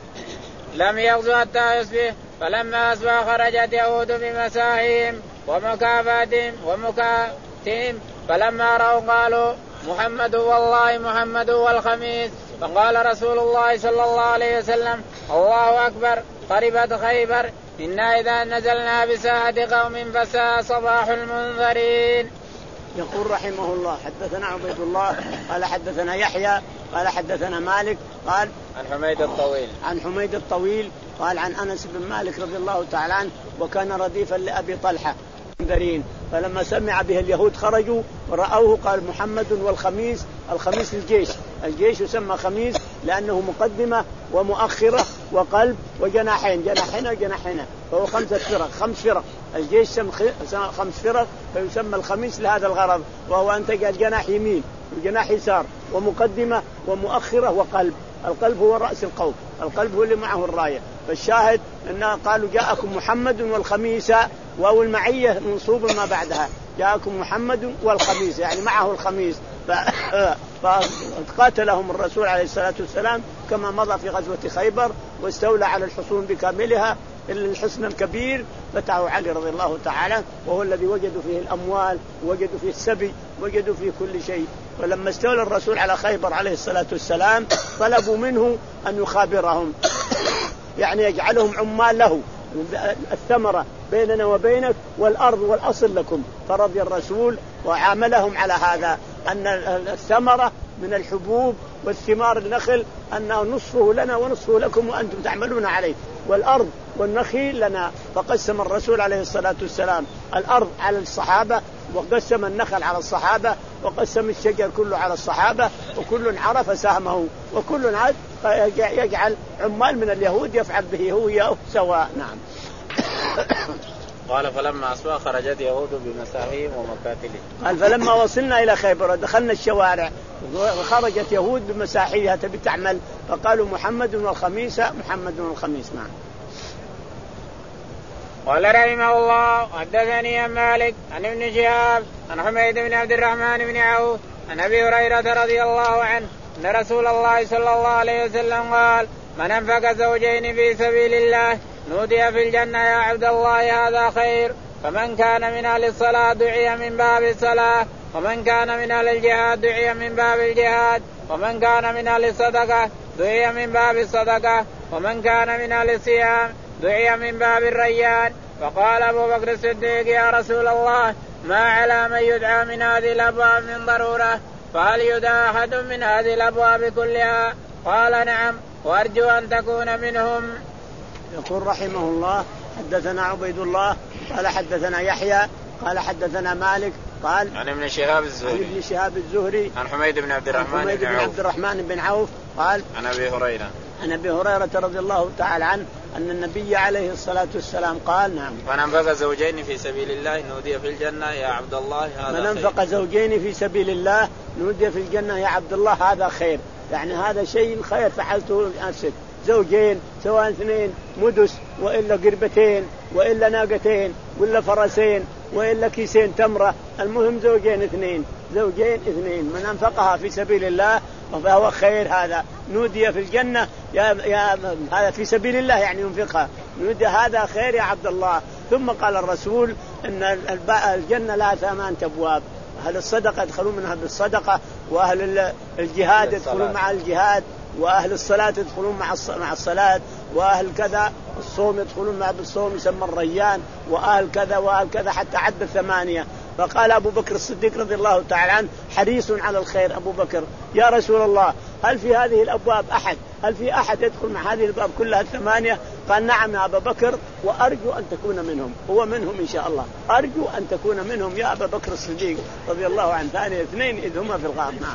لم يغزو حتى يصبح، فلما أصبح خرجت يهود بمساحهم ومكافاتهم ومكاتهم، فلما رأوا قالوا محمد والله محمد والخميس، فقال رسول الله صلى الله عليه وسلم الله أكبر قربت خيبر إنا إذا نزلنا بساعة قوم فساء صباح المنذرين. يقول رحمه الله حدثنا عبيد الله قال حدثنا يحيى قال حدثنا مالك قال عن حميد الطويل عن حميد الطويل قال عن أنس بن مالك رضي الله تعالى عنه وكان رديفا لأبي طلحة منذرين، فلما سمع به اليهود خرجوا ورأوه قال محمد والخميس، الخميس الجيش، الجيش يسمى خميس لأنه مقدمة ومؤخرة وقلب وجناحين، جناحين وجناحين، فهو خمسة فرق، خمس فرق، الجيش سم خمس فرق فيسمى الخميس لهذا الغرض، وهو أن تجعل جناح يمين وجناح يسار ومقدمة ومؤخرة وقلب، القلب هو رأس القوم، القلب هو اللي معه الراية، فالشاهد أنه قالوا جاءكم محمد والخميس، واو المعية منصوب ما بعدها، جاءكم محمد والخميس يعني معه الخميس، فقاتلهم الرسول عليه الصلاة والسلام كما مضى في غزوة خيبر واستولى على الحصون بكاملها إلا الحصن الكبير فتحوا علي رضي الله تعالى، وهو الذي وجدوا فيه الأموال وجدوا فيه السبي وجدوا فيه كل شيء. ولما استولى الرسول على خيبر عليه الصلاة والسلام طلبوا منه أن يخابرهم يعني يجعلهم عمال له، الثمرة بيننا وبينك والأرض والأصل لكم، فرضي الرسول وعاملهم على هذا أن الثمرة من الحبوب والثمار النخل أنه نصفه لنا ونصفه لكم وأنتم تعملون عليه، والأرض والنخيل لنا، فقسم الرسول عليه الصلاة والسلام الأرض على الصحابة وقسم النخل على الصحابة وقسم الشجر كله على الصحابة، وكل عرف سهمه وكل عاد يجعل عمال من اليهود يفعل به هو سواء. نعم. قال فلما أصبح خرجت يهود بمساحهم ومكاتلهم، قال فلما وصلنا إلى خيبر دخلنا الشوارع وخرجت يهود بمساحيها تبي تعمل، فقالوا محمد والخميس محمد والخميس. نعم. قال رحمه الله حدثني عن مالك عن ابن شهاب عن حميد بن عبد الرحمن بن عوف عن أبي هريرة رضي الله عنه أن رسول الله صلى الله عليه وسلم قال من أنفق زوجين في سبيل الله نودي في الجنة يا عبد الله هذا خير، فمن كان من أهل الصلاة دعي من باب الصلاة، ومن كان من أهل الجهاد دعي من باب الجهاد، ومن كان من أهل الصدقة دعي من باب الصدقة، ومن كان من أهل الصيام دعي من باب الريان. فقال أبو بكر الصديق يا رسول الله ما على من يدعى من هذه الأبواب من ضرورة، فهل يدعى أحد من هذه الأبواب كلها؟ قال نعم وأرجو أن تكون منهم. يقول رحمه الله حدثنا عبيد الله قال حدثنا يحيى قال حدثنا مالك قال عن ابن شهاب الزهري عن ابن شهاب الزهري عن حميد بن عبد الرحمن حميد بن عبد الرحمن بن عوف قال عن أبي هريرة عن أبي هريرة رضي الله تعالى عنه أن النبي عليه الصلاة والسلام قال نعم من أنفق زوجين في سبيل الله نودي في الجنة يا عبد الله هذا خير. من أنفق زوجين في سبيل الله نودي في الجنة يا عبد الله هذا خير، يعني هذا شيء خير فعلته لنفسك، زوجين سواء اثنين مدس وإلا قربتين وإلا ناقتين وإلا فرسين وإلا كيسين تمرة، المهم زوجين اثنين، زوجين اثنين من أنفقها في سبيل الله فهو خير هذا، نودي في الجنة يا يا هذا في سبيل الله يعني ينفقها، نودي هذا خير يا عبد الله. ثم قال الرسول إن الجنة لها ثمان أبواب، أهل الصدقة يدخلون منها بالصدقة، وأهل الجهاد يدخلون مع الجهاد، وأهل الصلاة يدخلون مع مع الصلاة، وأهل كذا الصوم يدخلون مع بالصوم يسمى الريان، وأهل كذا وأهل كذا حتى عد الثمانية. فقال أبو بكر الصديق رضي الله تعالى عنه حريص على الخير أبو بكر يا رسول الله هل في هذه الأبواب أحد هل في أحد يدخل مع هذه الأبواب كلها الثمانية؟ قال نعم يا أبا بكر وأرجو أن تكون منهم. هو منهم إن شاء الله، أرجو أن تكون منهم يا أبا بكر الصديق رضي الله عنه. ثاني اثنين إذ هما في الغار. نعم.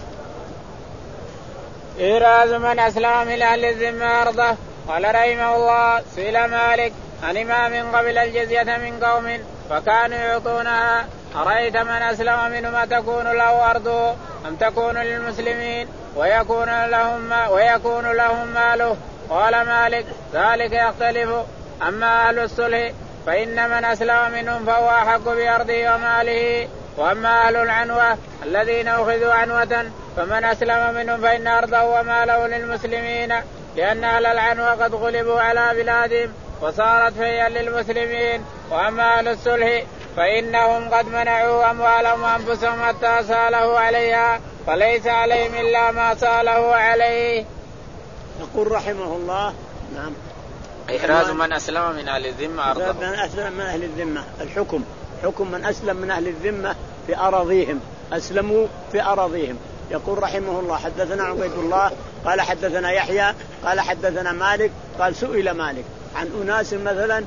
إيراز من أسلم من أهل الذمة أرضه. قال رحمه الله سئل مالك عن إمام قبل الجزية من قوم فكانوا يعطونها أرأيت من أسلم منهم أتكون له أرضه أم تكون للمسلمين ويكون لهم ويكون لهم ماله؟ قال مالك ذلك يختلف. أما أهل الصلح فإن من أسلم منهم فهو أحق بأرضه وماله، وأما أهل العنوة الذين أخذوا عنوة فمن أسلم منهم فإن أرضه وماله للمسلمين، لأن أهل العنوة قد غلبوا على بلادهم وصارت فيا للمسلمين. وأما أهل الصلح فإنهم قد منعوا أموالهم وأنفسهم حتى سالوا عليها، فليس عليهم إلا ما سالوا عليه. يقول رحمه الله نعم إحراز من أسلم من أهل الذمة أرضه. من أسلم من أهل الذمة الحكم حكم من أسلم من أهل الذمة في أراضيهم، أسلموا في أراضيهم. يقول رحمه الله حدثنا عبيد الله قال حدثنا يحيى قال حدثنا مالك قال سئل مالك عن أناس مثلا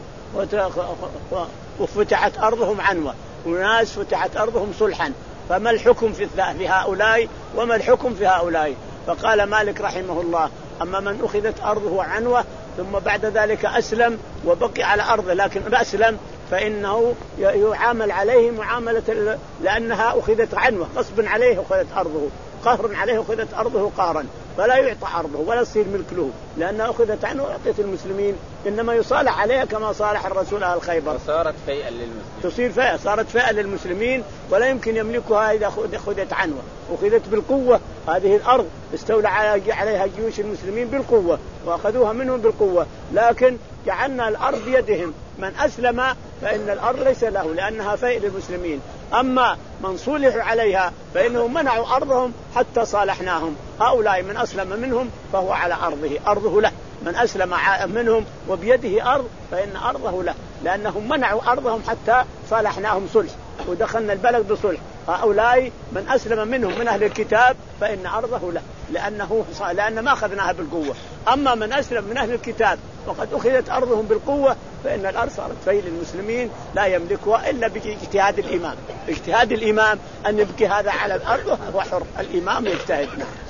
وفتحت أرضهم عنوة، وناس فتحت أرضهم صلحا، فما الحكم في هؤلاء وما الحكم في هؤلاء؟ فقال مالك رحمه الله أما من أخذت أرضه عنوة ثم بعد ذلك أسلم وبقي على أرضه لكن أسلم فإنه يعامل عليه معاملة، لأنها أخذت عنوة غصب عليه أخذت أرضه، قهر عليه أخذت أرضه قهرا، فلا يعطى أرضه ولا يصير ملك له لأنها أخذت عنه وأعطيت المسلمين، إنما يصالح عليها كما صالح الرسول على الخيبر. صارت فئة للمسلمين، تصير فئة صارت فئة للمسلمين ولا يمكن يملكها إذا أخذت عنوة، أخذت بالقوة. هذه الأرض استولى عليها جيوش المسلمين بالقوة وأخذوها منهم بالقوة، لكن جعلنا الأرض بيدهم، من أسلم فإن الأرض ليس له لأنها فئة للمسلمين. أما من صلحوا عليها فإنهم منعوا أرضهم حتى صالحناهم. هؤلاء من أسلم منهم فهو على أرضه، أرضه له. من أسلم منهم وبيده أرض فإن أرضه له، لأنهم منعوا أرضهم حتى صالحناهم صلح ودخلنا البلد بصلح. هؤلاء من أسلم منهم من أهل الكتاب فإن أرضه له لأنه لأن ما أخذناها بالقوة. أما من أسلم من أهل الكتاب وقد أخذت أرضهم بالقوة فإن الأرض صارت فيل للمسلمين لا يملكها إلا باجتهاد الإمام. اجتهاد الإمام أن يبكي هذا على الأرض هو حر، الإمام يجتهد.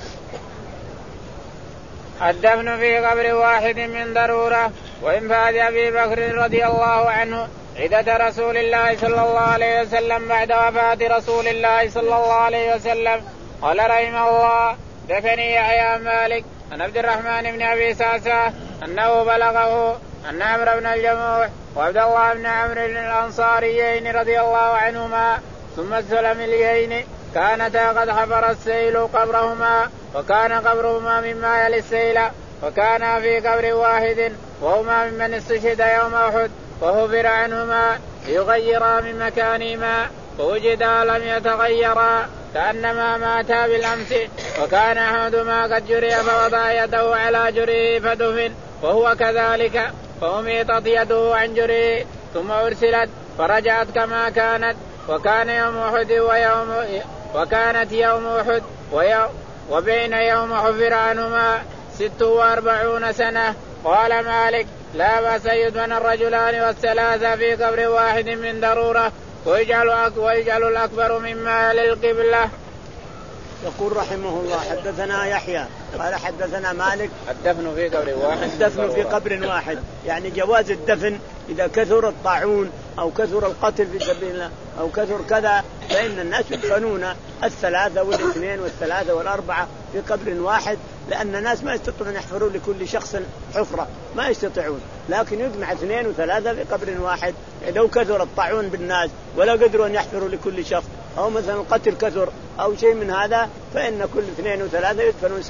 الدفن في قبر واحد من ضرورة. وإنفاذ أبي بكر رضي الله عنه عدة رسول الله صلى الله عليه وسلم بعد وفاة رسول الله صلى الله عليه وسلم. قال رحمه الله دفني يحيى مالك عن عبد الرحمن بن أبي سعسة أنه بلغه أن عمرو بن الجموح وعبد الله بن عمرو الأنصاريين رضي الله عنهما ثم السلميين كانتا قد حفر السيل قبرهما، وكان قبرهما مما يلي السيل، وكانا في قبر واحد وهما ممن استشهد يوم أحد، فحفر عنهما ليغيرا من مكانهما فوجدا لم يتغيرا كأنما ماتا بالأمس، وكان أحدهما قد جري فوضع يده على جريه فدفن وهو كذلك، فأميطت يده عن جريه ثم أرسلت فرجعت كما كانت. وكان يوم أحد ويوم وكانت يوم أحد ويوم وبين يوم حفر عنهما ست وأربعون سنة. قال مالك لا بأس يدفن الرجلان والثلاثة في قبر واحد من ضرورة ويجعل, ويجعل الأكبر مما للقبلة. يقول رحمه الله حدثنا يحيى قال حدثنا مالك الدفن في قبر واحد الدفن في قبر واحد يعني جواز الدفن إذا كثر الطاعون أو كثر القتل في سبيل الله أو كثر كذا فإن الناس يدفنون الثلاثة والاثنين والثلاثة والأربعة في قبر واحد، لأن الناس ما يستطيعون يحفرون لكل شخص حفرة، ما يستطيعون، لكن يجمع اثنين وثلاثة في قبر واحد. لو كثر الطاعون بالناس ولا قدروا أن يحفروا لكل شخص أو مثلا القتل كثر أو شيء من هذا فإن كل اثنين وثلاثة يدفنون سواء.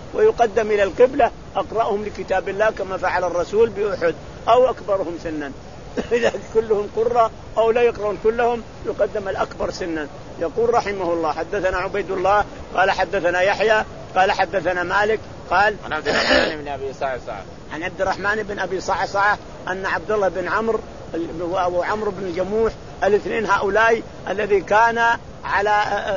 ويقدم إلى القبلة أقرأهم لكتاب الله كما فعل الرسول بأحد، أو أكبرهم سنا إذا كلهم قرة أو لا يقرؤون كلهم يقدم الأكبر سنا. يقول رحمه الله حدثنا عبيد الله قال حدثنا يحيى قال حدثنا مالك قال عن عبد الرحمن بن أبي صعصعة عن عبد الرحمن بن أبي صعصعة أن عبد الله بن عمرو وعمرو بن الجموح الاثنين هؤلاء الذي كان على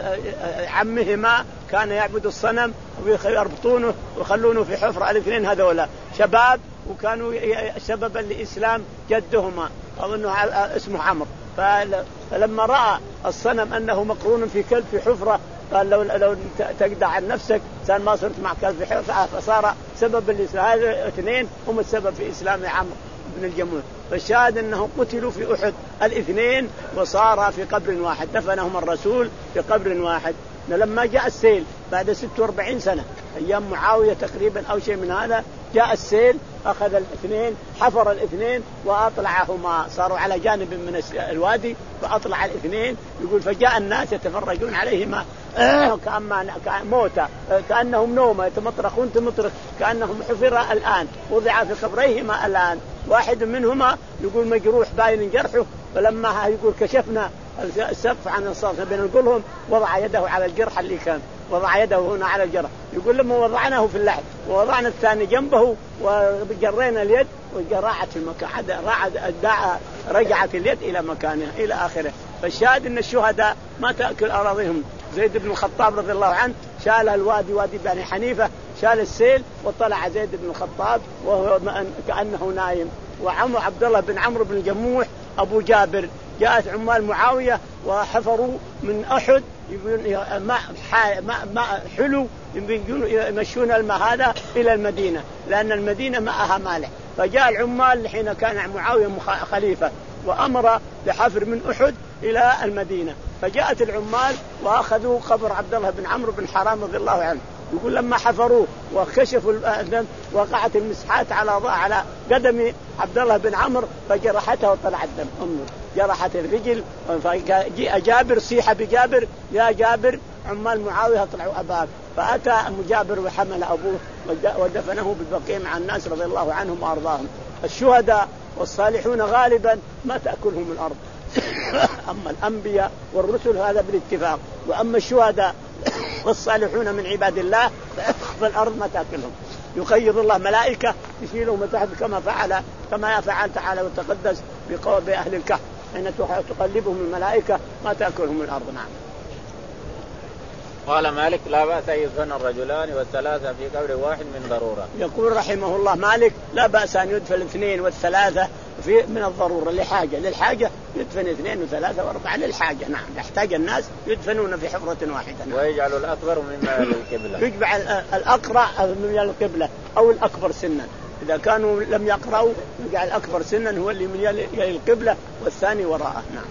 عمهما كان يعبد الصنم ويربطونه ويخلونه في حفرة. الاثنين هذولا شباب وكانوا سببا لإسلام جدهما أظنه اسمه عمرو. فلما رأى الصنم أنه مقرون في كلب في حفرة قال لو لو تقدع عن نفسك كان ما صرت مع كلب في حفرة، فصار سبب للإسلام. هذا اثنين هم السبب في إسلام عمرو بن الجموح. فالشاهد أنه قتلوا في أحد الاثنين وصار في قبر واحد، دفنهم الرسول في قبر واحد. لما جاء السيل بعد ستة وأربعين سنة أيام معاوية تقريبا أو شيء من هذا، جاء السيل أخذ الاثنين حفر الاثنين وأطلعهما، صاروا على جانب من الوادي فأطلع الاثنين. يقول فجاء الناس يتفرجون عليهما كأما موتى كأنهم نومة يتمطرخون تمطرخ كأنهم حفر الآن، وضع في قبريهما الآن. واحد منهما يقول مجروح باين جرحه، فلما يقول كشفنا السقف عن الصف بين نقولهم وضع يده على الجرح اللي كان، وضع يده هنا على الجرح. يقول لما وضعناه في اللحد ووضعنا الثاني جنبه وجرينا اليد وجرعت في المكان، رجعت اليد إلى مكانها إلى آخره. فالشاهد أن الشهداء ما تأكل أراضيهم. زيد بن الخطاب رضي الله عنه شال الوادي وادي بني حنيفة، شال السيل وطلع زيد بن الخطاب وهو كأنه نايم. وعمو عبد الله بن عمرو بن الجموح أبو جابر جاءت عمال معاوية وحفروا من أحد ماء ماء حلو يمشون الماء هذا إلى المدينة لأن المدينة ماءها مالح. فجاء العمال حين كان معاوية خليفة وأمر بحفر من أحد إلى المدينة، فجاءت العمال وأخذوا قبر عبد الله بن عمرو بن حرام رضي الله عنه. يقول لما حفروه وكشفوا الدم وقعت المسحات على على قدم عبد الله بن عمرو فجرحته وطلع الدم أمه، جرحت الرجل. فجاء جابر صيح بجابر يا جابر عمال معاوية طلعوا أباك، فأتى جابر وحمل أبوه ودفنه بالبقيع مع الناس رضي الله عنهم وأرضاهم. الشهداء والصالحون غالبا ما تأكلهم الأرض أما الأنبياء والرسل هذا بالاتفاق، وأما الشهداء والصالحون من عباد الله فالأرض ما تأكلهم. يقيض الله ملائكة يشيلهم تحت كما فعل كما فعل تعالى وتقدس بقوم أهل الكهف حين تقلبهم الملائكة ما تأكلهم الأرض. نعم. قال مالك لا بأس أن يدفن الرجلان والثلاثة في قبر واحد من ضرورة. يقول رحمه الله مالك لا بأس أن يدفن الاثنين والثلاثة في من الضرورة لحاجة، للحاجة يدفن اثنين وثلاثة وأربعة للحاجة. نعم يحتاج الناس يدفنون في حفرة واحدة. نعم. ويجعل الأكبر مما للقبلة. يجعل الأقرع من القبلة أو الأكبر سنا، إذا كانوا لم يقرأوا يجعل الأكبر سنا هو اللي من القبلة والثاني وراءه. نعم.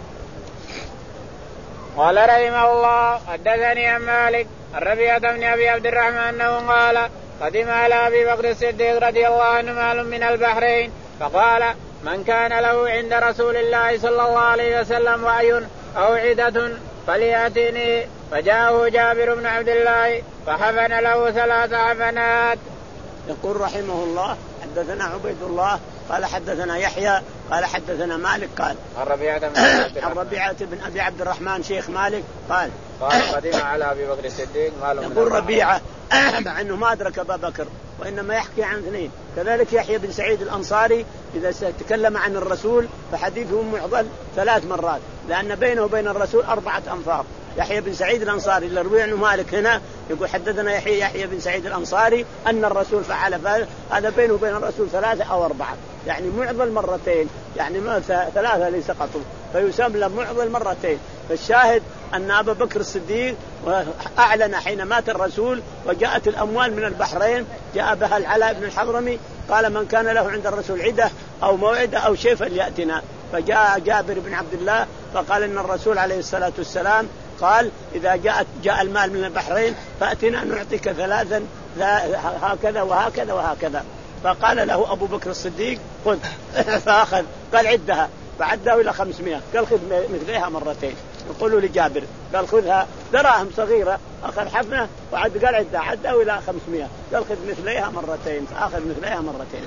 قال رحمه الله حدثني عن مالك الربيعة بن أبي عبد الرحمن أنه قال قدم على أبي بكر الصديق رضي الله عنه مال من البحرين فقال من كان له عند رسول الله صلى الله عليه وسلم وعي أو عدة فليأتني. فجاءه جابر بن عبد الله فحفن له ثلاث حفنات. يقول رحمه الله حدثنا عبيد الله قال حدثنا يحيى قال حدثنا مالك قال الربيعة بن أبي عبد الرحمن شيخ مالك قال قال قدم على أبي بكر الصديق مال من يقول ربيعة مع أنه ما أدرك أبا بكر وإنما يحكي عن اثنين. كذلك يحيى بن سعيد الأنصاري إذا تكلم عن الرسول فحديثه معضل ثلاث مرات لأن بينه وبين الرسول أربعة أنفار. يحيى بن سعيد الأنصاري اللي روي عنه مالك هنا يقول حدثنا يحيى يحيى بن سعيد الأنصاري أن الرسول فعل فعل هذا بينه وبين الرسول ثلاثة أو أربعة يعني معضل مرتين يعني ما ثلاثة اللي سقطوا فيسمى له معضل مرتين. فالشاهد أن أبا بكر الصديق أعلن حين مات الرسول وجاءت الأموال من البحرين جاء بها العلاء بن الحضرمي قال من كان له عند الرسول عدة أو موعدة أو شيء فليأتنا. فجاء جابر بن عبد الله فقال إن الرسول عليه الصلاة والسلام قال إذا جاءت جاء المال من البحرين فأتنا نعطيك ثلاثا هكذا وهكذا وهكذا. فقال له أبو بكر الصديق خذ فأخذ قال عدها فعده إلى خمسمائة قال خذ مثلها مرتين. يقولوا لجابر قال خذها دراهم صغيرة أخذ حفنة وعد قال عدة عدة إلى خمسمائة قال خذ مثليها مرتين أخذ مثليها مرتين.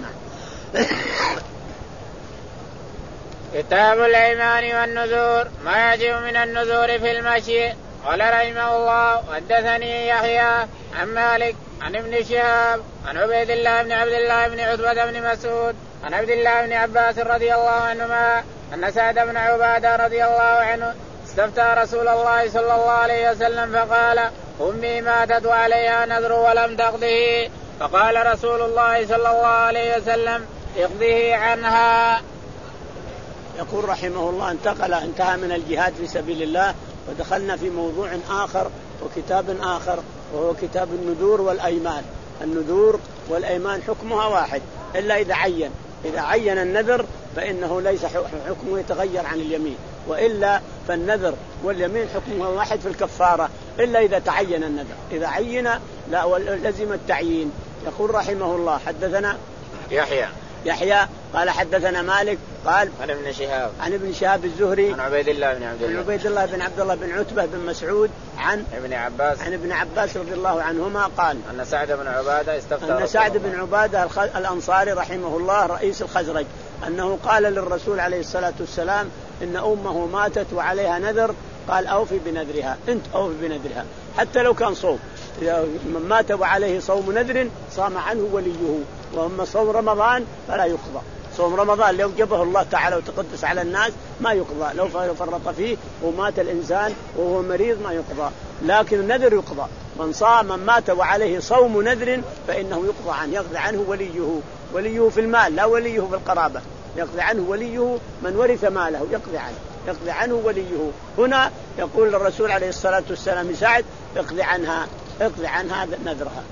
كتاب الأيمان والنذور ما يجب من النذور في المشي. قال رحمه الله حدثني يحيى عن مالك عن ابن شهاب عن عبيد الله بن عبد الله بن عتبة بن مسعود عن عبد الله بن عباس رضي الله عنهما أن سعد بن عبادة رضي الله عنه استفتى رسول الله صلى الله عليه وسلم فقال أمي ماتت وعليها نذر ولم تقضه فقال رسول الله صلى الله عليه وسلم اقضه عنها. يقول رحمه الله انتقل انتهى من الجهاد في سبيل الله ودخلنا في موضوع آخر وكتاب آخر وهو كتاب النذور والأيمان. النذور والأيمان حكمها واحد إلا إذا عين إذا عين النذر فإنه ليس حكمه يتغير عن اليمين وإلا فالنذر واليمين حكمه واحد في الكفارة إلا إذا تعين النذر إذا عين لا لزم التعيين. يقول رحمه الله حدثنا يحيى يحيى قال حدثنا مالك قال عن ابن شهاب عن ابن شهاب الزهري عن عبيد الله بن عبد الله عن عبيد الله بن عبد الله بن عتبة بن مسعود عن ابن عباس عن ابن عباس رضي الله عنهما قال أن سعد بن عبادة استفتى أن سعد بن عبادة الأنصاري رحمه الله رئيس الخزرج أنه قال للرسول عليه الصلاة والسلام إن أمه ماتت وعليها نذر قال أوفي بنذرها أنت أوفي بنذرها حتى لو كان صوم إذا من مات وعليه صوم نذر صام عنه وليه وأما صوم رمضان فلا يقضى. صوم رمضان لو جبه الله تعالى وتقدس على الناس ما يقضى لو فرط فيه ومات الإنسان وهو مريض ما يقضى لكن النذر يقضى. من صام من مات وعليه صوم نذر فإنه يقضى عنه يقضي عنه وليه وليه في المال لا وليه في القرابة يقضي عنه وليه من ورث ماله يقضي عنه يقضي عنه وليه. هنا يقول الرسول عليه الصلاة والسلام لسعد اقضي عنها اقضي عنها نذرها.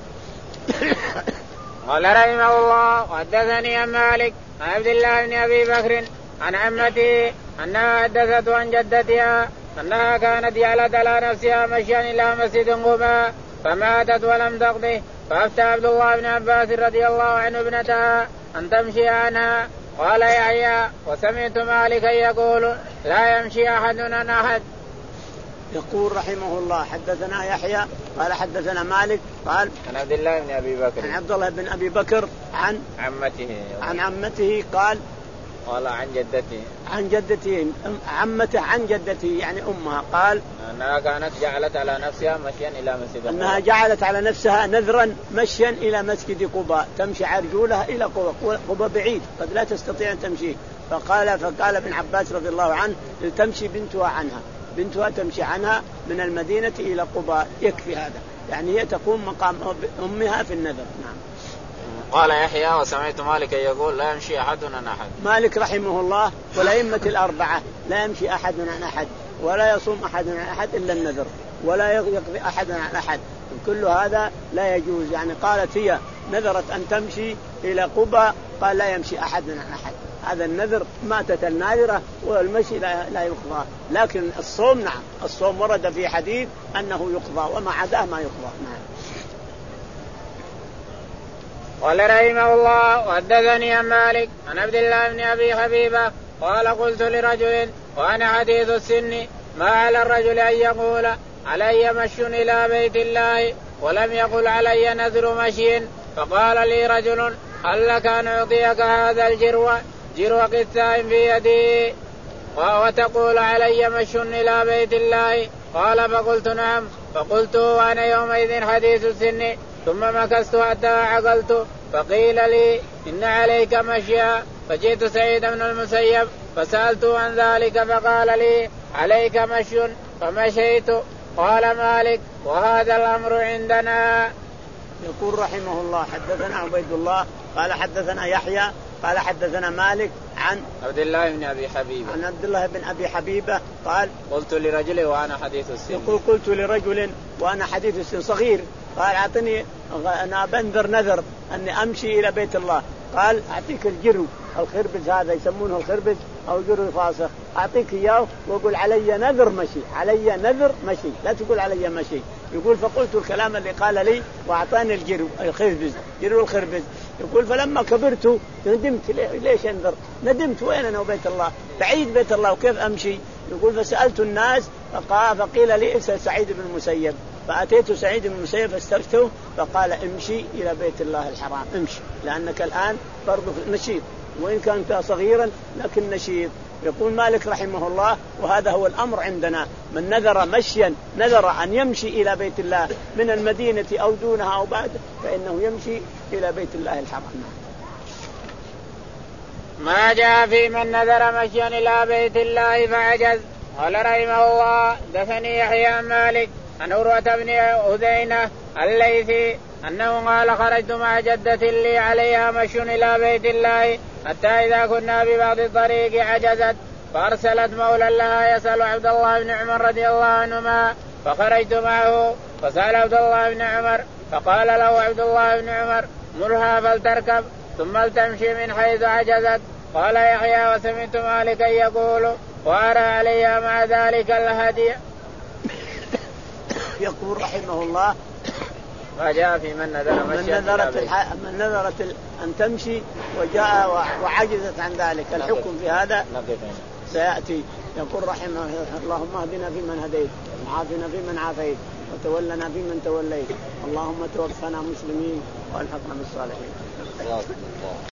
قال رحمه الله وحدثني عن مالك عن عبد الله بن أبي بكر عن عمته أنها حدثته عن جدتها أنها كانت جعلت على نفسها مشيا إلى مسجد قباء فماتت ولم تقضه فأفتى عبد الله بن عباس رضي الله عنه ابنتها أن تمشي عنها. قال يحيى وسمعت مالكا يقول لا يمشي أحد عن أحد. يقول رحمه الله حدثنا يحيى قال حدثنا مالك قال عن عبد الله بن أبي بكر عن عبد الله بن أبي بكر عن عمته عن عمته قال قال عن جدته عن جدته عمته عن جدته يعني أمها قال أنها كانت جعلت على نفسها مشيا إلى مسجد أنها جعلت على نفسها نذرا مشيا إلى مسجد قباء تمشي عرجولها إلى قباء قباء بعيد قد لا تستطيع أن تمشي فقال فقال ابن عباس رضي الله عنه تمشي بنتها عنها بنتها تمشي عنها من المدينة إلى قباء يكفي هذا يعني هي تقوم مقام أمها في النذر. نعم. قال يحيى وسمعت مالك يقول لا يمشي أحد عن أحد. مالك رحمه الله والأئمة الأربعة لا يمشي أحد عن أحد ولا يصوم أحد عن أحد إلا النذر ولا يقضي أحد عن أحد كل هذا لا يجوز. يعني قالت هي نذرت أن تمشي إلى قباء قال لا يمشي أحد عن أحد هذا النذر ماتت الناذرة والمشي لا, لا يقضى لكن الصوم نعم الصوم ورد في حديث أنه يقضى وما عداه ما يقضى. نعم. قال رحمه الله وحدثني عن مالك عن عبد الله بن أبي حبيبة قال قلت لرجل وأنا حديث السن ما على الرجل أن يقول علي مشي إلى بيت الله ولم يقل علي نذر مشي فقال لي رجل هل لك أن أعطيك هذا الجرو جرو قثاء في يدي وتقول علي مشي إلى بيت الله قال فقلت نعم فقلت وأنا يومئذ حديث السن ثم مكثت حتى عقلت فقيل لي إن عليك مشيا فجئت سعيد بن المسيب فسألته عن ذلك فقال لي عليك مشي فمشيت. قال مالك وهذا الأمر عندنا. يقول رحمه الله حدثنا عبيد الله قال حدثنا يحيى قال حدثنا مالك عن عبد الله بن أبي حبيبة عن عبد الله بن أبي حبيبة قال قلت لرجل وأنا حديث السن يقول قلت لرجل وأنا حديث السن صغير قال أعطني أنا بنذر نذر أني أمشي إلى بيت الله قال أعطيك الجرو الخربز هذا يسمونه الخربز أو جرو فاسخ أعطيك إياه وأقول علي نذر مشي علي نذر مشي لا تقول علي مشي. يقول فقلت الكلام اللي قال لي وأعطاني الجرو الخربز جرو الخربز. يقول فلما كبرت ندمت ليش انذر ندمت وين أنا وبيت الله بعيد بيت الله وكيف أمشي. يقول فسألت الناس فقال فقيل لي اسأل سعيد بن المسيب فأتيت سعيد بن المسيب فاستفتوا فقال امشي إلى بيت الله الحرام، امشي لأنك الآن برضو نشيط، وإن كنت صغيرا لكن نشيط. يقول مالك رحمه الله وهذا هو الأمر عندنا، من نذر مشيا نذر أن يمشي إلى بيت الله من المدينة أو دونها أو بعد فإنه يمشي إلى بيت الله الحرام. ما جاء في من نذر مشيا إلى بيت الله فعجز. قال رحمه الله دثني يحيى عن مالك عن عروة بن أذينة الليثي أنه قال خرجت مع جدة لي عليها مشي إلى بيت الله حتى إذا كنا ببعض الطريق عجزت فأرسلت مولى لها يسأل عبد الله بن عمر رضي الله عنهما فخرجت معه فسأل عبد الله بن عمر فقال له عبد الله بن عمر مرها فلتركب ثم لتمشي من حيث عجزت. قال يحيى وسمعت مالكا يقول وأرى عليها مع ذلك الهدي. يقول رحمه الله ما جاء في من نذر من نذرت, الح... من نذرت أن تمشي وجاء وعجزت عن ذلك الحكم في هذا سيأتي. يقول رحمه الله اللهم اهدنا فيمن هديت وعافنا فيمن عافيت وتولنا فيمن توليت اللهم توفنا مسلمين والحقنا بالصالحين.